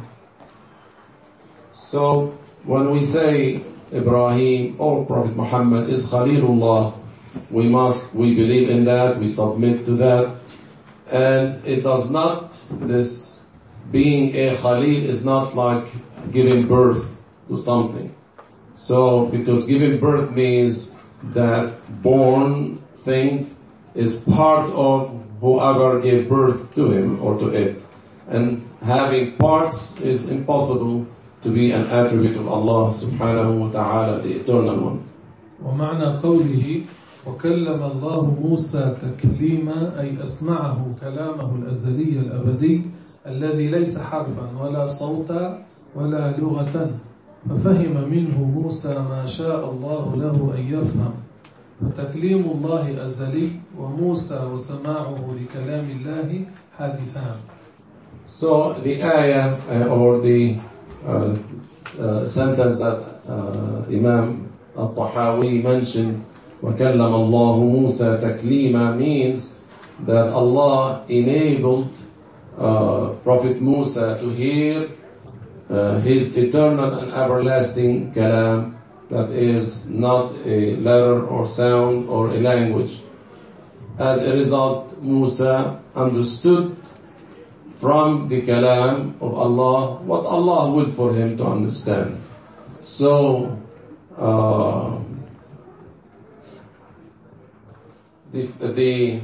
So when we say Ibrahim or Prophet Muhammad is Khalilullah, we must, we believe in that, we submit to that, and it does not, this being a Khalil is not like giving birth to something. So, because giving birth means that born thing is part of whoever gave birth to him or to it. And having parts is impossible to be an attribute of Allah subhanahu wa ta'ala, the eternal one. ومعنى قوله وكلم الله موسى تكليما أي أسمعه كلامه الأزلي الأبدي الذي ليس حرفا ولا صوتا ولا لغة، ففهم منه موسى ما شاء الله له أن يفهم. فتكليم الله أزلي وموسى وسماعه لكلام الله حادثان. So the ayah uh, or the uh, uh, sentence that uh, Imam al-Tahawi mentioned, وَكَلَّمَ اللَّهُ مُوسَى تَكْلِيمًا, means that Allah enabled uh, Prophet Musa to hear uh, his eternal and everlasting kalam, that is not a letter or sound or a language. As a result, Musa understood from the kalam of Allah what Allah would for him to understand. So, uh, the, the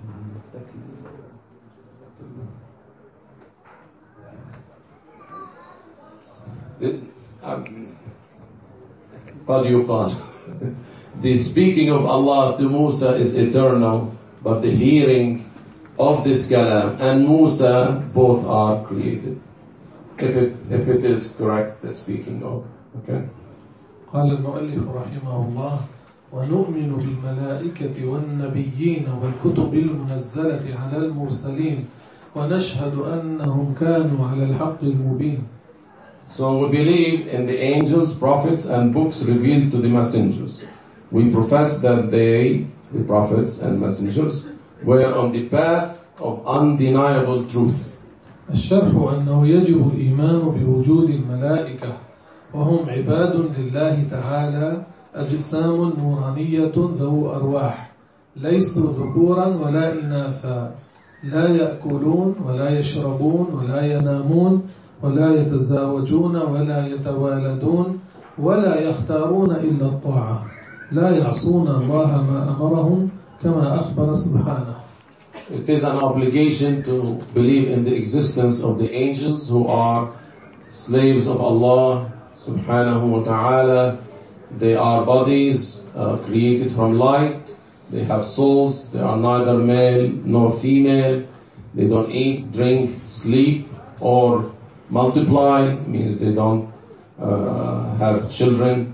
the um, what do you call the speaking of Allah to Musa is eternal, but the hearing of this kalam and Musa both are created. If it if it is correct, the speaking of. Okay. قال المؤلف رحمه الله ونؤمن بالملائكة والنبيين والكتب المنزلة على المرسلين ونشهد أنهم كانوا على الحق المبين. So we believe in the angels, prophets, and books revealed to the messengers. We profess that they, the prophets and messengers, were on the path of undeniable truth. الشرح أنه يجب الإيمان بوجود الملائكة وهم عباد لله تعالى أجسام نورانية ذو أرواح ليسوا ذكورا ولا إناثا لا يأكلون ولا يشربون ولا ينامون ولا يتزاوجون ولا يتوالدون ولا يختارون إلا الطاعة لا يعصون الله ما أمرهم كما أخبر سبحانه. It is an obligation to believe in the existence of the angels who are slaves of Allah subhanahu wa ta'ala. They are bodies uh, created from light. They have souls. They are neither male nor female. They don't eat, drink, sleep, or multiply, means they don't uh, have children.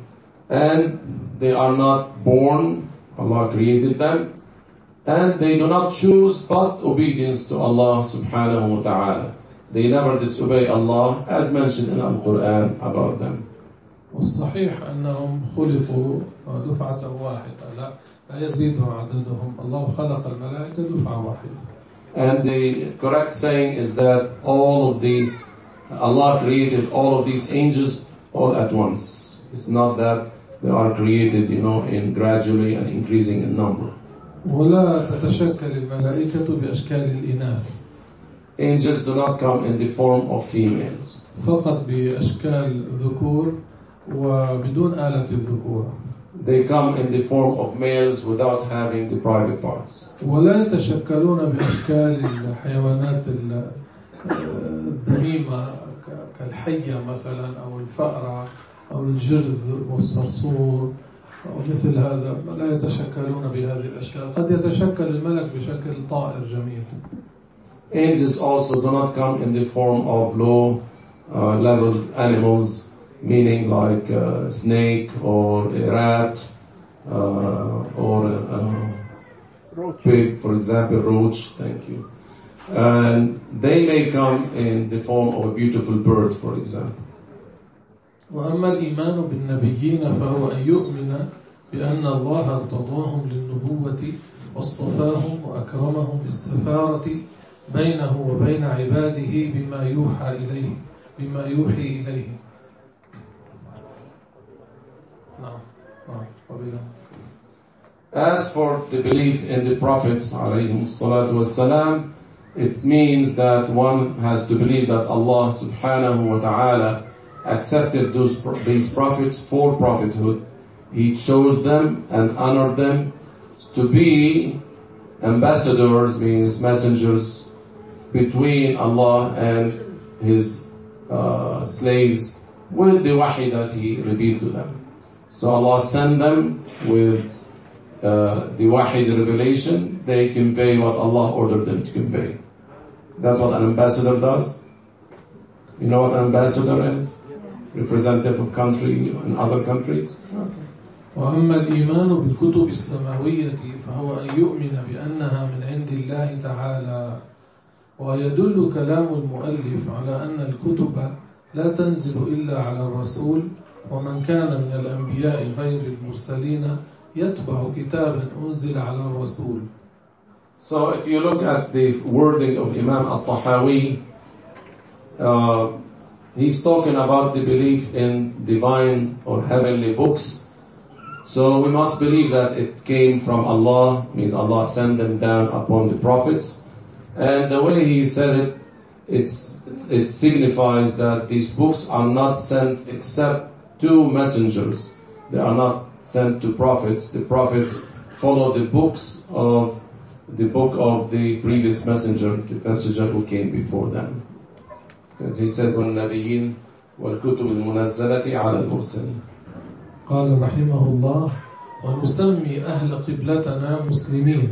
And they are not born. Allah created them. And they do not choose but obedience to Allah subhanahu wa ta'ala. They never disobey Allah, as mentioned in Al-Quran about them. والصحيح أنهم خلقوا دفعة واحدة لا لا يزيد عددهم الله خلق الملائكة دفعة واحدة. And the correct saying is that all of these, Allah created all of these angels all at once. It's not that they are created, you know, in gradually and increasing in number. ولا تتشكل الملائكة بأشكال الإناث. Angels do not come in the form of females. فقط بأشكال ذكور وبدون آلة الذكورة. They come in the form of males without having the private parts. ولا يتشكلون بأشكال الحيوانات الدميمة كالحية مثلا أو الفأرة أو الجرذ والصرصور أو مثل هذا، لا يتشكلون بهذه الأشكال. قد يتشكل الملك بشكل طائر جميل. Angels also do not come in the form of low uh, level animals, meaning like a snake or a rat uh, or a pig, for example, roach, thank you. And they may come in the form of a beautiful bird, for example. وأما الإيمان بالنبيين فهو أن يؤمن بأن الله ارتضاهم للنبوة واصطفاهم وأكرمهم بالسفارة بينه وبين عباده بما يوحى إليه بما يوحي إليه. As for the belief in the prophets, والسلام, it means that one has to believe that Allah subhanahu wa ta'ala accepted those, these prophets for prophethood. He chose them and honored them to be ambassadors, means messengers, between Allah and His uh, slaves with the wahi that He revealed to them. So Allah sent them with uh, the wahi, the revelation. They convey what Allah ordered them to convey. That's what an ambassador does. You know what an ambassador is? Representative of country and other countries. وأما الإيمان بالكتب السماوية فهو أن يؤمن بأنها من عند الله تعالى. ويدل كلام المؤلف على أن الكتب لا تنزل إلا على الرسول، ومن كان من الأنبياء غير المرسلين يتبع كتابا أنزل على الرسول. So if you look at the wording of Imam al-Tahawi, uh, he's talking about the belief in divine or heavenly books. So we must believe that it came from Allah, means Allah sent them down upon the prophets. And the way he said it, it's, it signifies that these books are not sent except to messengers. They are not sent to prophets. The prophets follow the books of the book of the previous messenger, the messenger who came before them. And he said, وَالنَّبِيِّينَ وَالْكُتُبِ الْمُنَزَّلَةِ عَلَى الْمُرْسَلِينَ. قال رحمه الله: ونسمي أهل قبلتنا مسلمين.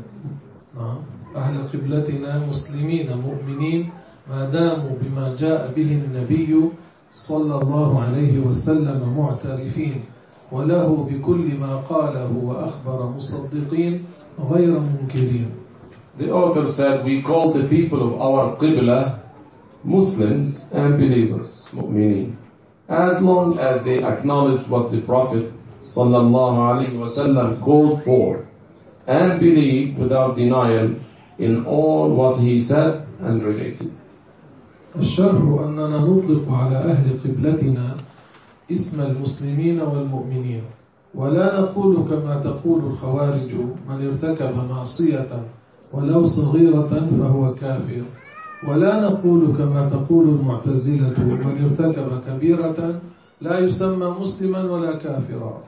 أهل قبلتنا مسلمين مؤمنين ما داموا بما جاء به النبي صلى الله عليه وسلم معترفين وله بكل ما قاله وأخبر مصدقين غير منكرين. The author said, we call the people of our Qibla Muslims and believers, mu'mineen, as long as they acknowledge what the Prophet sallallahu alaihi wasallam called for and believe without denial in all what he said and related. الشرح أننا نطلق على أهل قبلتنا اسم المسلمين والمؤمنين، ولا نقول كما تقول الخوارج من ارتكب معصية ولو صغيرة فهو كافر، ولا نقول كما تقول المعتزلة من ارتكب كبيرة لا يسمى مسلما ولا كافرا.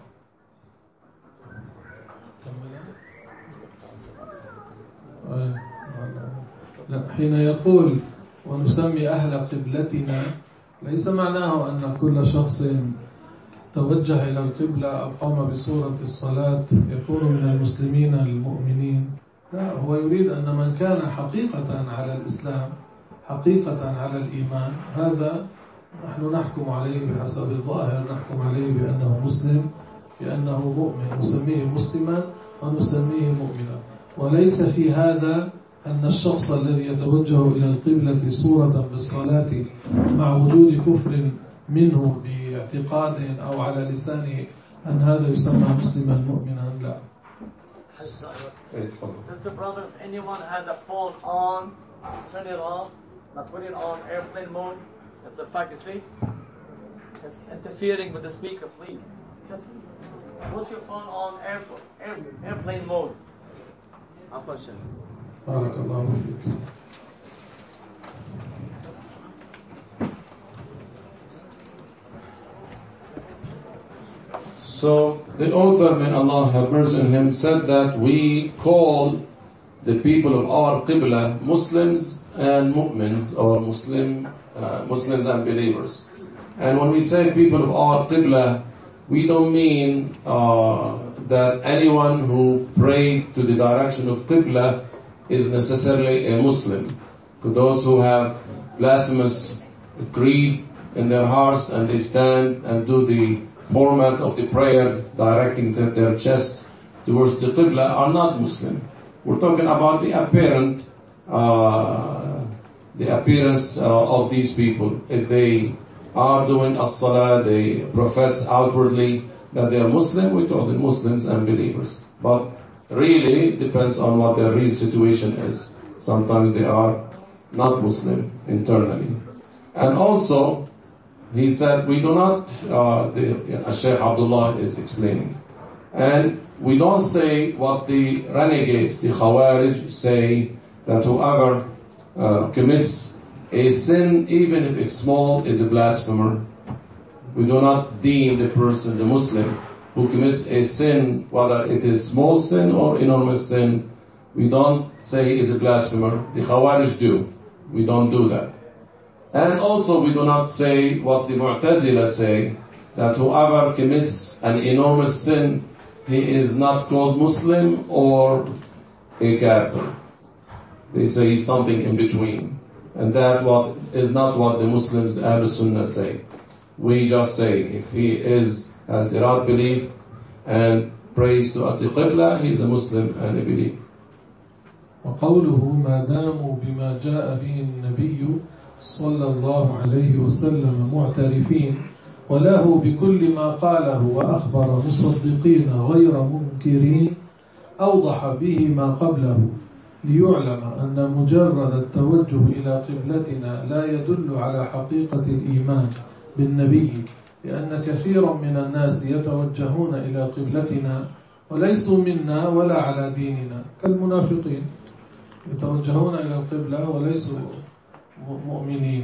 لا، حين يقول ونسمي أهل قبلتنا ليس معناه أن كل شخص توجه إلى القبلة أو قام بصورة الصلاة يكون من المسلمين المؤمنين. لا، هو يريد أن من كان حقيقة على الإسلام حقيقة على الإيمان هذا نحن نحكم عليه بحسب الظاهر، نحكم عليه بأنه مسلم، بأنه مؤمن، نسميه مسلما ونسميه مؤمنا. وليس في هذا أن الشخص الذي يتوجه إلى القبلة صورة بالصلاة مع وجود كفر منه باعتقاد أو على لسانه أن هذا يسمى مسلما مؤمنا، لا. Sister, brother, if anyone has a phone on, turn it off, not put it on airplane mode. That's a fact, you see? It's interfering with the speaker, please. Just put your phone on air, air, airplane mode. Barakallahu feek. So the author, may Allah have mercy on him, said that we call the people of our Qibla Muslims and Mu'mins, or Muslim, uh, Muslims and believers. And when we say people of our Qibla, we don't mean uh, that anyone who prayed to the direction of Qibla is necessarily a Muslim. To those who have blasphemous creed in their hearts and they stand and do the format of the prayer directing their, their chest towards the Qibla are not Muslim. We're talking about the apparent, uh, the appearance uh, of these people. If they are doing as-salah, they profess outwardly that they are Muslim, we call them Muslims and believers. But really, it depends on what their real situation is. Sometimes they are not Muslim internally. And also, he said, we do not, uh, the, uh, Shaykh Abdullah is explaining, and we don't say what the renegades, the Khawarij, say, that whoever uh, commits a sin, even if it's small, is a blasphemer. We do not deem the person, the Muslim, who commits a sin, whether it is small sin or enormous sin, we don't say he is a blasphemer. The Khawarij do. We don't do that. And also we do not say what the Mu'tazila say, that whoever commits an enormous sin, he is not called Muslim or a Kafir. They say he's something in between. And that what is not what the Muslims, the Ahlul Sunnah, say. We just say, if he is, has the right belief and prays to the Qibla, he's a Muslim and a believer. وقوله ما داموا بما جاء به النبي صلى الله عليه وسلم معترفين وله بكل ما قاله وأخبر مصدقين غير منكرين أوضح به ما قبله ليعلم أن مجرد التوجه إلى قبلتنا لا يدل على حقيقة الإيمان بالنبي لأن كثيرا من الناس يتوجهون إلى قبلتنا وليسوا منا ولا على ديننا كالمنافقين يتوجهون إلى القبلة وليسوا مؤمنين.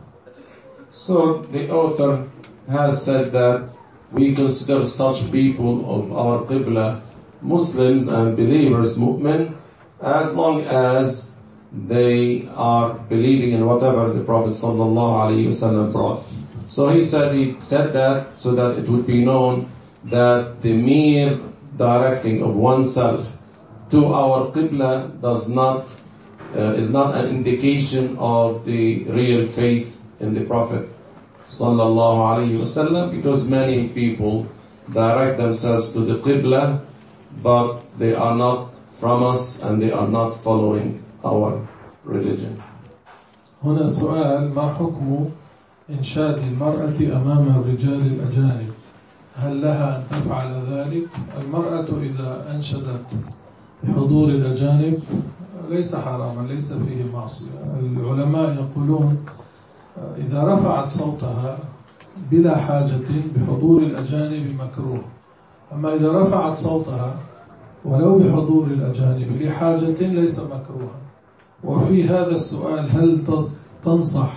So the author has said that we consider such people of our Qibla Muslims and believers, mu'min, as long as they are believing in whatever the Prophet sallallahu alaihi wasallam brought. So he said he said that so that it would be known that the mere directing of oneself to our Qibla does not uh, is not an indication of the real faith in the Prophet sallallahu alaihi wasallam, because many people direct themselves to the Qibla, but they are not from us and they are not following our religion. هنا سؤال: ما حكم إنشاد المرأة أمام الرجال الأجانب؟ هل لها أن تفعل ذلك؟ المرأة إذا أنشدت بحضور الأجانب ليس حراما، ليس فيه معصية. العلماء يقولون إذا رفعت صوتها بلا حاجة بحضور الأجانب مكروه، أما إذا رفعت صوتها ولو بحضور الأجانب لحاجة ليس مكروها. وفي هذا السؤال هل تنصح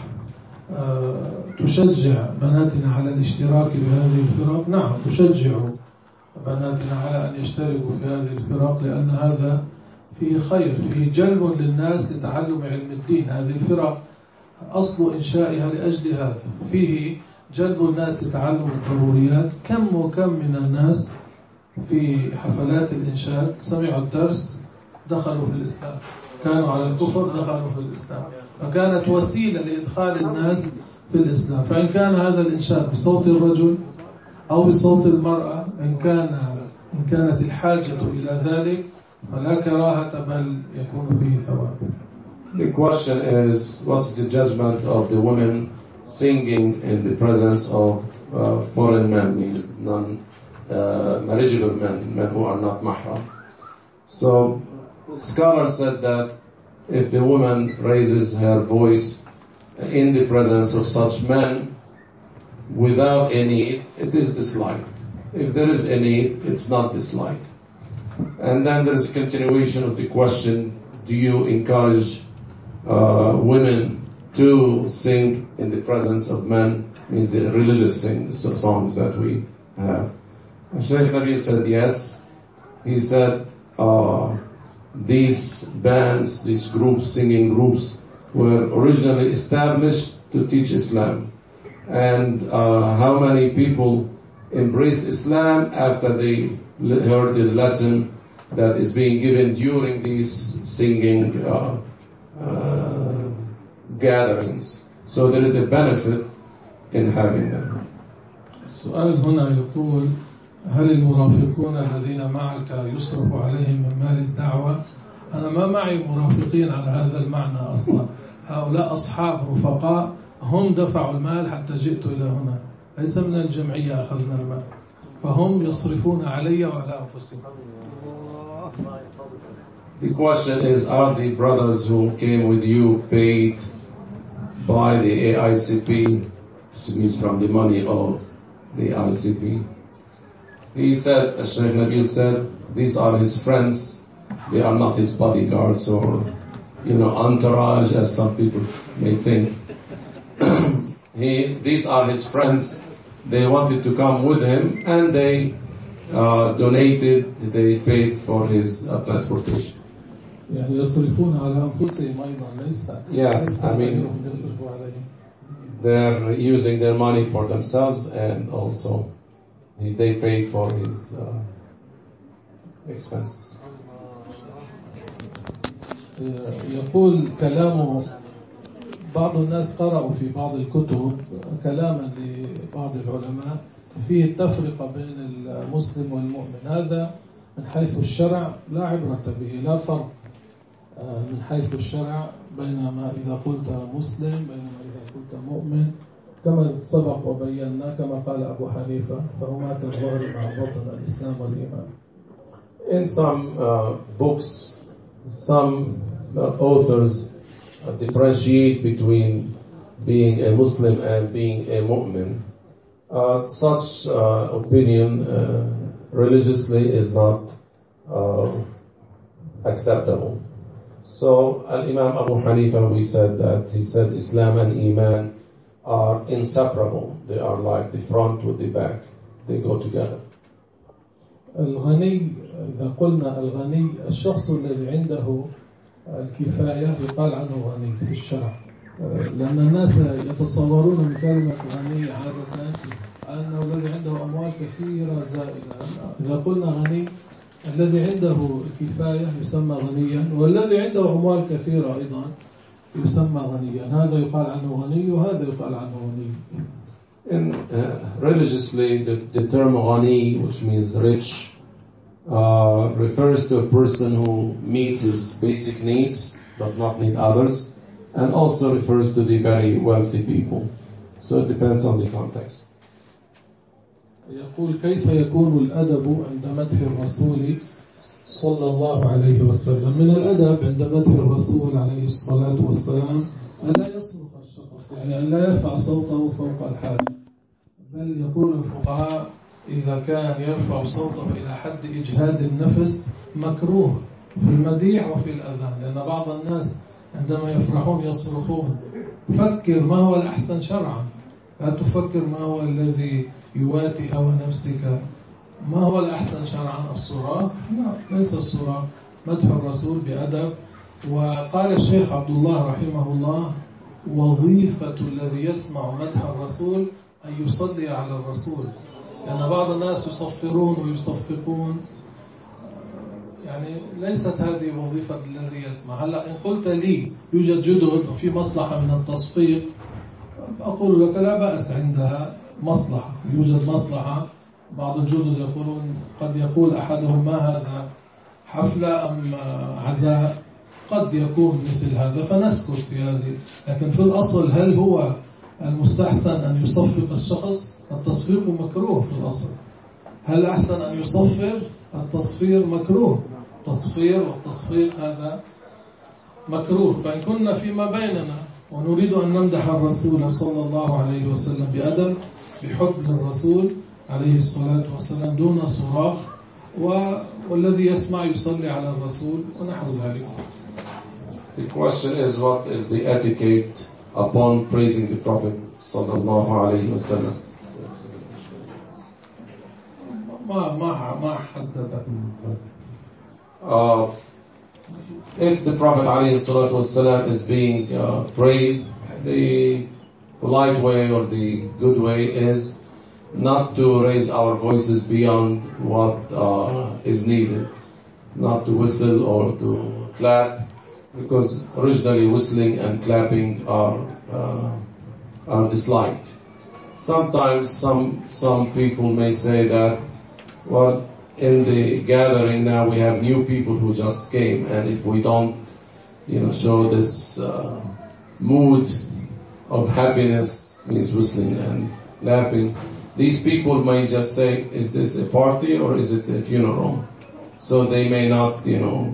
تشجع بناتنا على الاشتراك بهذه الفرق؟ نعم، تشجع بناتنا على أن يشتركوا في هذه الفرق، لأن هذا فيه خير، فيه جلب للناس لتعلم علم الدين. هذه الفرق أصل إنشائها لأجل هذا، فيه جلب الناس لتعلم الضروريات. كم وكم من الناس في حفلات الإنشاد سمعوا الدرس دخلوا في الإسلام، كانوا على الكفر دخلوا في الإسلام، فكانت وسيلة لإدخال الناس في الإسلام. فإن كان هذا الإنشاد بصوت الرجل أو بصوت المرأة، إن كان إن كانت الحاجة إلى ذلك فلا كراهة، بل يكون فيه ثواب. The question is, what's the judgment of the women singing in the presence of uh, foreign men, means non uh, marriageable men, men who are not mahram? So scholars said that if the woman raises her voice in the presence of such men without a need, it is disliked. If there is a need, it's not disliked. And then there is a continuation of the question, do you encourage uh, women to sing in the presence of men? Means the religious sing, songs that we have. And Sheikh Nabil said yes. He said uh, these bands, these groups, singing groups, were originally established to teach Islam. And uh, how many people embraced Islam after they heard the lesson that is being given during these singing uh, uh, gatherings. So there is a benefit in having them. السؤال هنا يقول هل المرافقون الذين معك يصرف عليهم من مال الدعوة؟ أنا ما معي مرافقين على هذا المعنى أصلا. هؤلاء أصحاب رفقاء هم دفعوا المال حتى جئت إلى هنا، ليس من الجمعية أخذنا المال، فهم يصرفون علي وعلى أنفسهم. The question is, are the brothers who came with you paid by the A I C P, which means from the money of the I C P? He said, as Sheikh Nabil said, these are his friends. They are not his bodyguards or, you know, entourage, as some people may think. he, these are his friends. They wanted to come with him, and they uh, donated. They paid for his uh, transportation. يعني يصرفون على أنفسهم أيضا ليس. Yeah, I mean, they're using their money for themselves, and also they pay for his uh, expenses. يقول كلامه بعض الناس قرأوا في بعض الكتب كلاما لبعض العلماء فيه التفرقة بين المسلم والمؤمن. هذا من حيث الشرع لا عبرة به، لا فرق من حيث الشرع بينما إذا قلت مسلم بينما إذا قلت مؤمن، كما سبق وبينا كما قال أبو حنيفة فهما كالظهر مع البطن الإسلام والإيمان. In some uh, books, some uh, authors uh, differentiate between being a Muslim and being a mu'min. Uh, such uh, opinion uh, religiously is not uh, acceptable. So Al-Imam Abu Hanifa, we said that he said Islam and Iman are inseparable. They are like the front with the back. They go together. الغني إذا قلنا الغني الشخص الذي عنده الكفاية يقال عنه غني في الشرع، لأن الناس يتصورون من كلمة غني عادة أنه الذي عنده أموال كثيرة زائدة. إذا قلنا غني الذي عنده كفاية يسمى غنيا، والذي عنده أموال كثيرة أيضا يسمى غنيا. هذا يقال عنه غني وهذا يقال عنه غني. In uh, religiously, the, the term ghani, which means rich, uh, refers to a person who meets his basic needs, does not need others, and also refers to the very wealthy people. So it depends on the context. يقول كيف يكون الأدب عند مدح الرسول صلى الله عليه وسلم؟ من الأدب عند مدح الرسول عليه الصلاة والسلام أن لا يصرخ الشخص، يعني أن لا يرفع صوته فوق الحال، بل يقول الفقهاء إذا كان يرفع صوته إلى حد إجهاد النفس مكروه في المديح وفي الأذان، لأن بعض الناس عندما يفرحون يصرخون. فكر ما هو الأحسن شرعا، لا تفكر ما هو الذي يواتي هوى نفسك. ما هو الأحسن شرعا؟ الصراخ؟ لا، ليس الصراخ. مدح الرسول بأدب. وقال الشيخ عبد الله رحمه الله وظيفة الذي يسمع مدح الرسول أن يصلي على الرسول، لأن بعض الناس يصفرون ويصفقون، يعني ليست هذه وظيفة الذي يسمع. هلا إن قلت لي يوجد جدد في مصلحة من التصفيق، أقول لك لا بأس، عندها مصلحة، يوجد مصلحة. بعض الجدد يقولون قد يقول أحدهم ما هذا حفلة أم عزاء، قد يكون مثل هذا فنسكت في هذه. لكن في الأصل هل هو المستحسن أن يصفق الشخص؟ التصفيق مكروه في الأصل. هل أحسن أن يصفر؟ التصفير مكروه. تصفير، والتصفير هذا مكروه. فإن كنا فيما بيننا ونريد أن نمدح الرسول صلى الله عليه وسلم بأدب بحب للرسول عليه الصلاة والسلام دون صراخ، والذي يسمع يصلي على الرسول ونحو ذلك. The question is, what is the etiquette upon praising the Prophet sallallahu alayhi wa sallam? ما ما ما حدد. Uh, if the Prophet alayhi salatu wasalam is being uh, praised, the polite way or the good way is not to raise our voices beyond what uh, is needed, not to whistle or to clap, because originally whistling and clapping are uh, are disliked. Sometimes some some people may say that, well, in the gathering now we have new people who just came, and if we don't, you know, show this uh, mood of happiness, means whistling and clapping, these people may just say, is this a party or is it a funeral? So they may not, you know,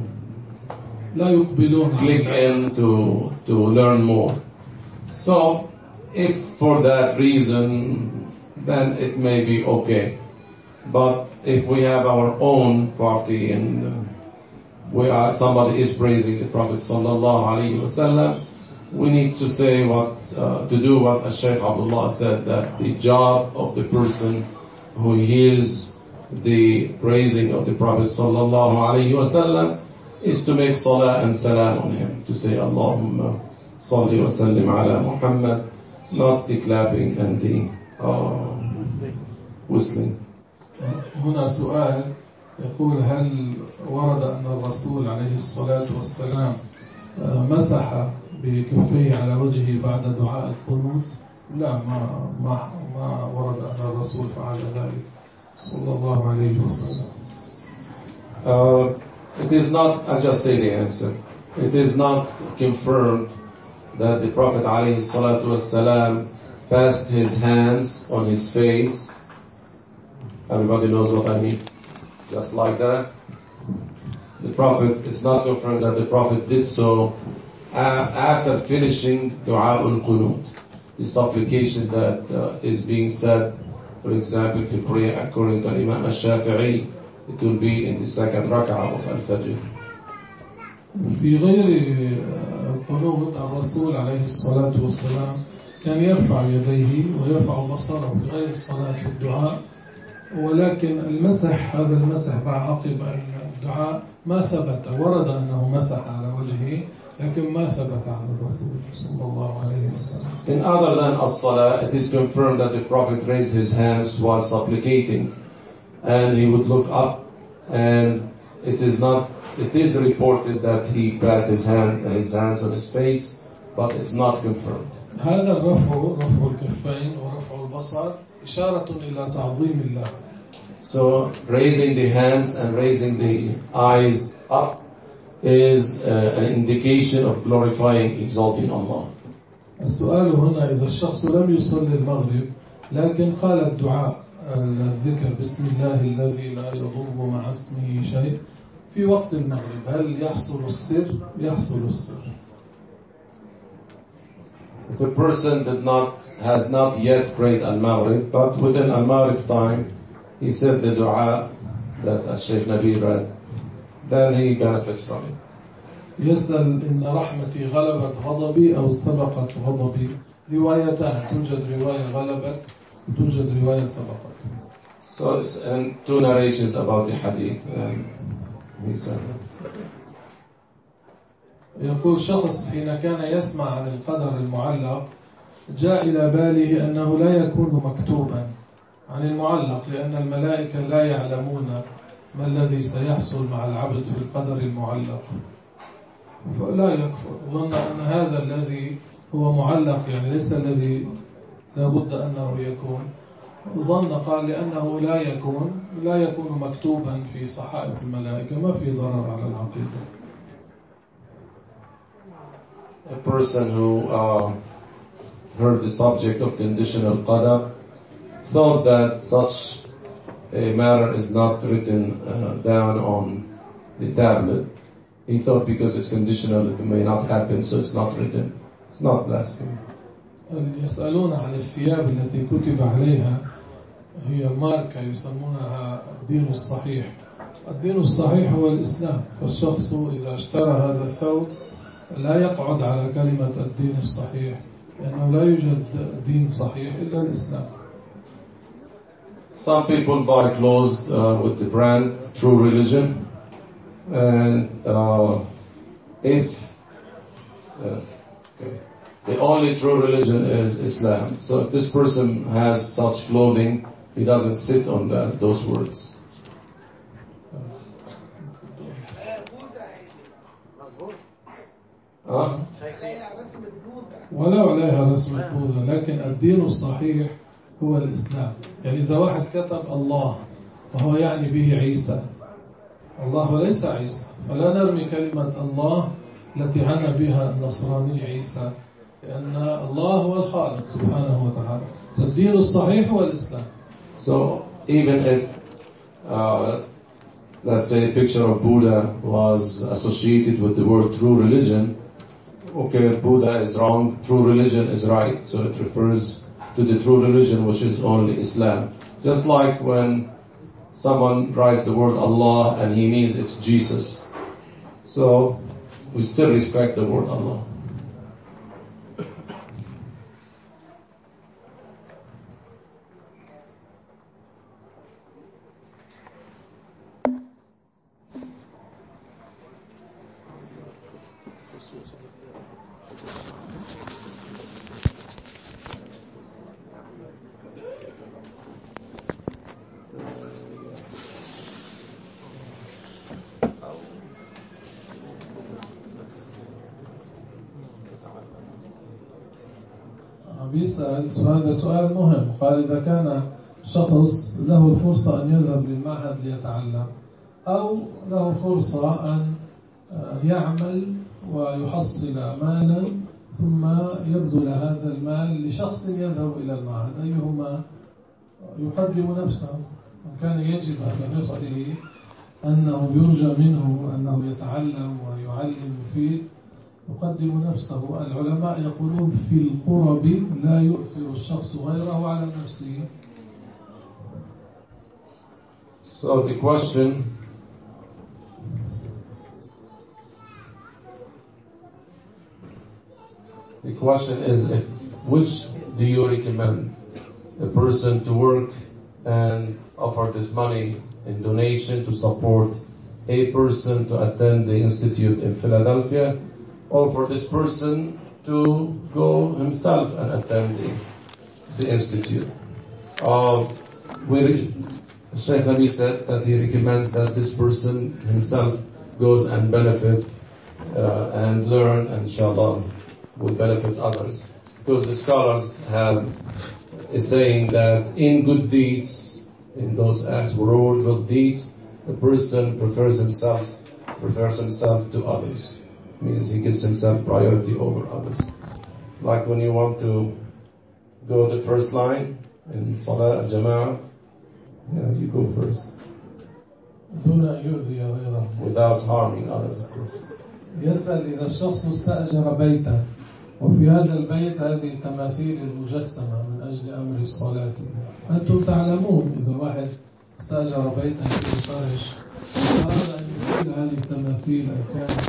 click in to, to learn more. So if for that reason, then it may be okay. But if we have our own party and uh, we are, somebody is praising the Prophet sallallahu alaihi wasallam, we need to say what, uh, to do what Shaykh Abdullah said, that the job of the person who hears the praising of the Prophet sallallahu alaihi wasallam is to make salah and salam on him, to say Allahumma salli wa sallim ala Muhammad, not the clapping and the uh, whistling. هنا سؤال يقول: هل ورد أن الرسول عليه الصلاة والسلام مسح بكفيه على وجهه بعد دعاء القنوت؟ لا، ما ما ما ورد أن الرسول فعل ذلك صلى الله عليه وسلم. Uh, it is not, I'll just say the answer. It is not confirmed that the Prophet alayhi salatu wasalam passed his hands on his face. Everybody knows what I mean. Just like that. The Prophet, it's not confirmed that the Prophet did so after finishing Dua al-Qunut, the supplication that uh, is being said, for example, if you pray according to Imam al-Shafi'i, it will be in the second rak'ah of al-Fajr. في غير القنوت الرسول عليه الصلاة والسلام كان يرفع يديه ويرفع بصره في غير الصلاة والدعاء، ولكن المسح، هذا المسح عقب الدعاء ما ثبت. ورد أنه مسح على وجهه لكن ما ثبت عن الرسول صلى الله عليه وسلم. In other than as-salah, it is confirmed that the Prophet raised his hands while supplicating, and he would look up, and it is not, it is reported that he passed his hand, his hands on his face, but it's not confirmed. هذا الرفع، رفع الكفين ورفع البصر، إشارة إلى تعظيم الله. So raising the hands and raising the eyes up is uh, an indication of glorifying, exalting Allah. السؤال هنا: إذا الشخص لم يصلي المغرب لكن قال الدعاء الذكر بسم الله الذي لا يضر مع اسمه شيء في وقت المغرب، هل يحصل السر؟ يحصل السر. If a person did not, has not yet prayed al-Maghrib, but within al-Maghrib time, he said the dua that Shaykh Nabi read, then he benefits from it. يسأل: إن رحمتي غلبت غضبي أو سبقت غضبي؟ روايتان، توجد رواية غلبت وتوجد رواية سبقت. So it's and two narrations about the hadith, and he said that. يقول: شخص حين كان يسمع عن القدر المعلق جاء إلى باله أنه لا يكون مكتوبا عن المعلق، لأن الملائكة لا يعلمون ما الذي سيحصل مع العبد في القدر المعلق، فلا يكفر. ظن أن هذا الذي هو معلق يعني ليس الذي لابد أنه يكون، ظن قال لأنه لا يكون لا يكون مكتوبا في صحائف الملائكة، ما في ضرر على العقيدة. A person who uh, heard the subject of conditional qadar thought that such a matter is not written uh, down on the tablet, he thought because it's conditional it may not happen, so it's not written. It's not blasphemy. يسألون عن الثياب التي كتب عليها هي ماركة يسمونها الدين الصحيح. الدين الصحيح هو الإسلام، فالشخص إذا اشترى هذا الثوب لا يقعد على كلمة الدين الصحيح، لأنه لا يوجد دين صحيح إلا الإسلام. Some people buy clothes uh, with the brand True Religion, and uh, if uh, okay, the only true religion is Islam, so if this person has such clothing, he doesn't sit on that, those words. Huh? ولو عليها رسم البوذا، لكن الدين الصحيح هو الإسلام. يعني إذا واحد كتب الله وهو يعني به عيسى، الله وليس عيسى، فلا نرمي كلمة الله التي عنى بها النصراني عيسى، لأن الله هو الخالق سبحانه وتعالى. الدين الصحيح هو الإسلام. So even if uh, let's say a picture of Buddha was associated with the word true religion, okay, Buddha is wrong, true religion is right, so it refers to the true religion, which is only Islam. Just like when someone writes the word Allah and he means it's Jesus. So we still respect the word Allah. بيسأل هذا سؤال مهم. قال إذا كان شخص له الفرصة أن يذهب للمعهد ليتعلم، أو له فرصة أن يعمل ويحصل مالا ثم يبذل هذا المال لشخص يذهب إلى المعهد، أيهما يقدم نفسه؟ كان يجب على نفسه أنه يرجى منه أنه يتعلم ويعلم فيه، يقدم نفسه. العلماء يقولون في القرب لا يؤثر الشخص غيره على نفسه. So the question the question is, if, which do you recommend? A person to work and offer this money in donation to support a person to attend the institute in Philadelphia, or for this person to go himself and attend the, the institute? Uh, we, Sheikh Nabi said that he recommends that this person himself goes and benefit uh, and learn, and inshallah will benefit others. Because the scholars have a saying that in good deeds, in those acts, reward good deeds, the person prefers himself, prefers himself to others. Means he gives himself priority over others. Like when you want to go the first line in Salah al-Jama'ah, yeah, you go first. Without harming others, of course. يسأل إذا الشخص استأجر بيتا وفي هذا البيت هذه التماثيل المجسمة من أجل أمر الصلاة، أنتم تعلمون إذا واحد استأجر بيتا في الفرش وأراد أن يزيل هذه التماثيل الكاملة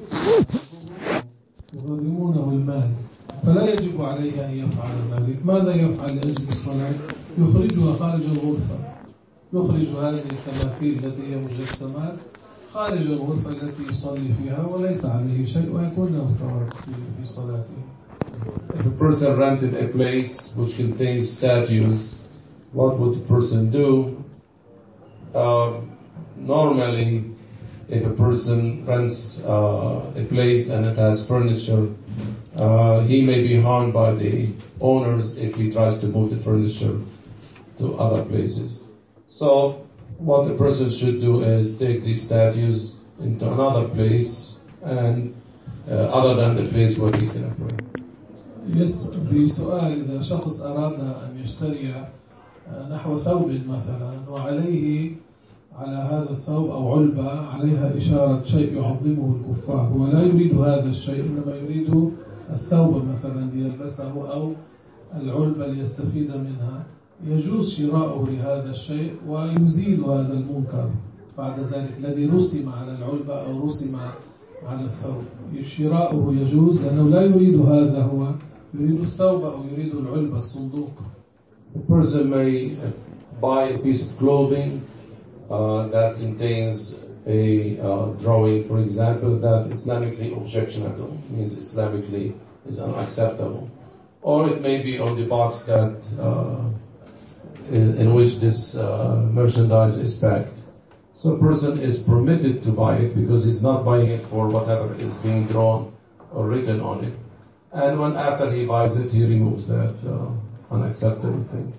يغرمونه المال، فلا يجب عليه أن يفعل ذلك. ماذا يفعل لأجل الصلاة؟ يخرجها خارج الغرفة، يخرج هذه التماثيل التي هي مجسمات خارج الغرفة التي يصلي فيها وليس عليه شيء ويكون له ثواب في صلاته. If a person rented a place which contains statues, what would the person do? Uh, normally, if a person rents uh, a place and it has furniture, uh, he may be harmed by the owners if he tries to move the furniture to other places. So what the person should do is take these statues into another place, and uh, other than the place where he's going to pray. Yes, بسؤال إذا شخص أراد أن يشتري نحو ثوب مثلا وعليه على هذا الثوب أو علبة عليها إشارة شيء يعظمه الكفار، هو لا يريد هذا الشيء، إنما يريد الثوب مثلا ليلبسه أو العلبة ليستفيد منها، يجوز شراؤه لهذا الشيء ويزيل هذا المنكر بعد ذلك الذي رسم على العلبة أو رسم على الثوب. شراؤه يجوز لأنه لا يريد هذا، هو يريد الثوب أو يريد العلبة الصندوق. The person may buy a piece of clothing uh, that contains a uh, drawing, for example, that Islamically objectionable, means Islamically is unacceptable. Or it may be on the box that uh, in, in which this uh, merchandise is packed. So a person is permitted to buy it because he's not buying it for whatever is being drawn or written on it. And when after he buys it, he removes that uh, unacceptable thing.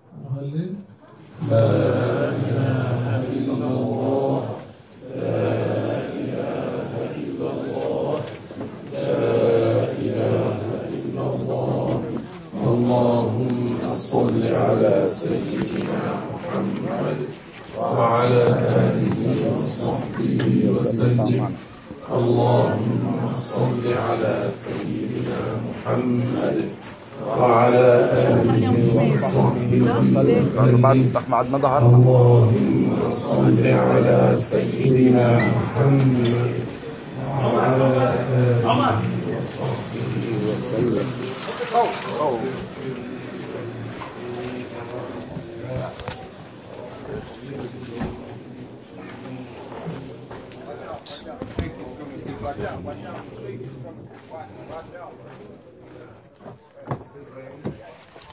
لا إله إلا الله لا إله إلا الله لا إله إلا الله. اللهم صل على سيدنا محمد وعلى آله وصحبه وسلم. اللهم صل على سيدنا محمد وعلى آله وصحبه وسلم. اللهم صل على سيدنا محمد وعلى آله وصحبه وسلم. Watch out, watch out. Watch out.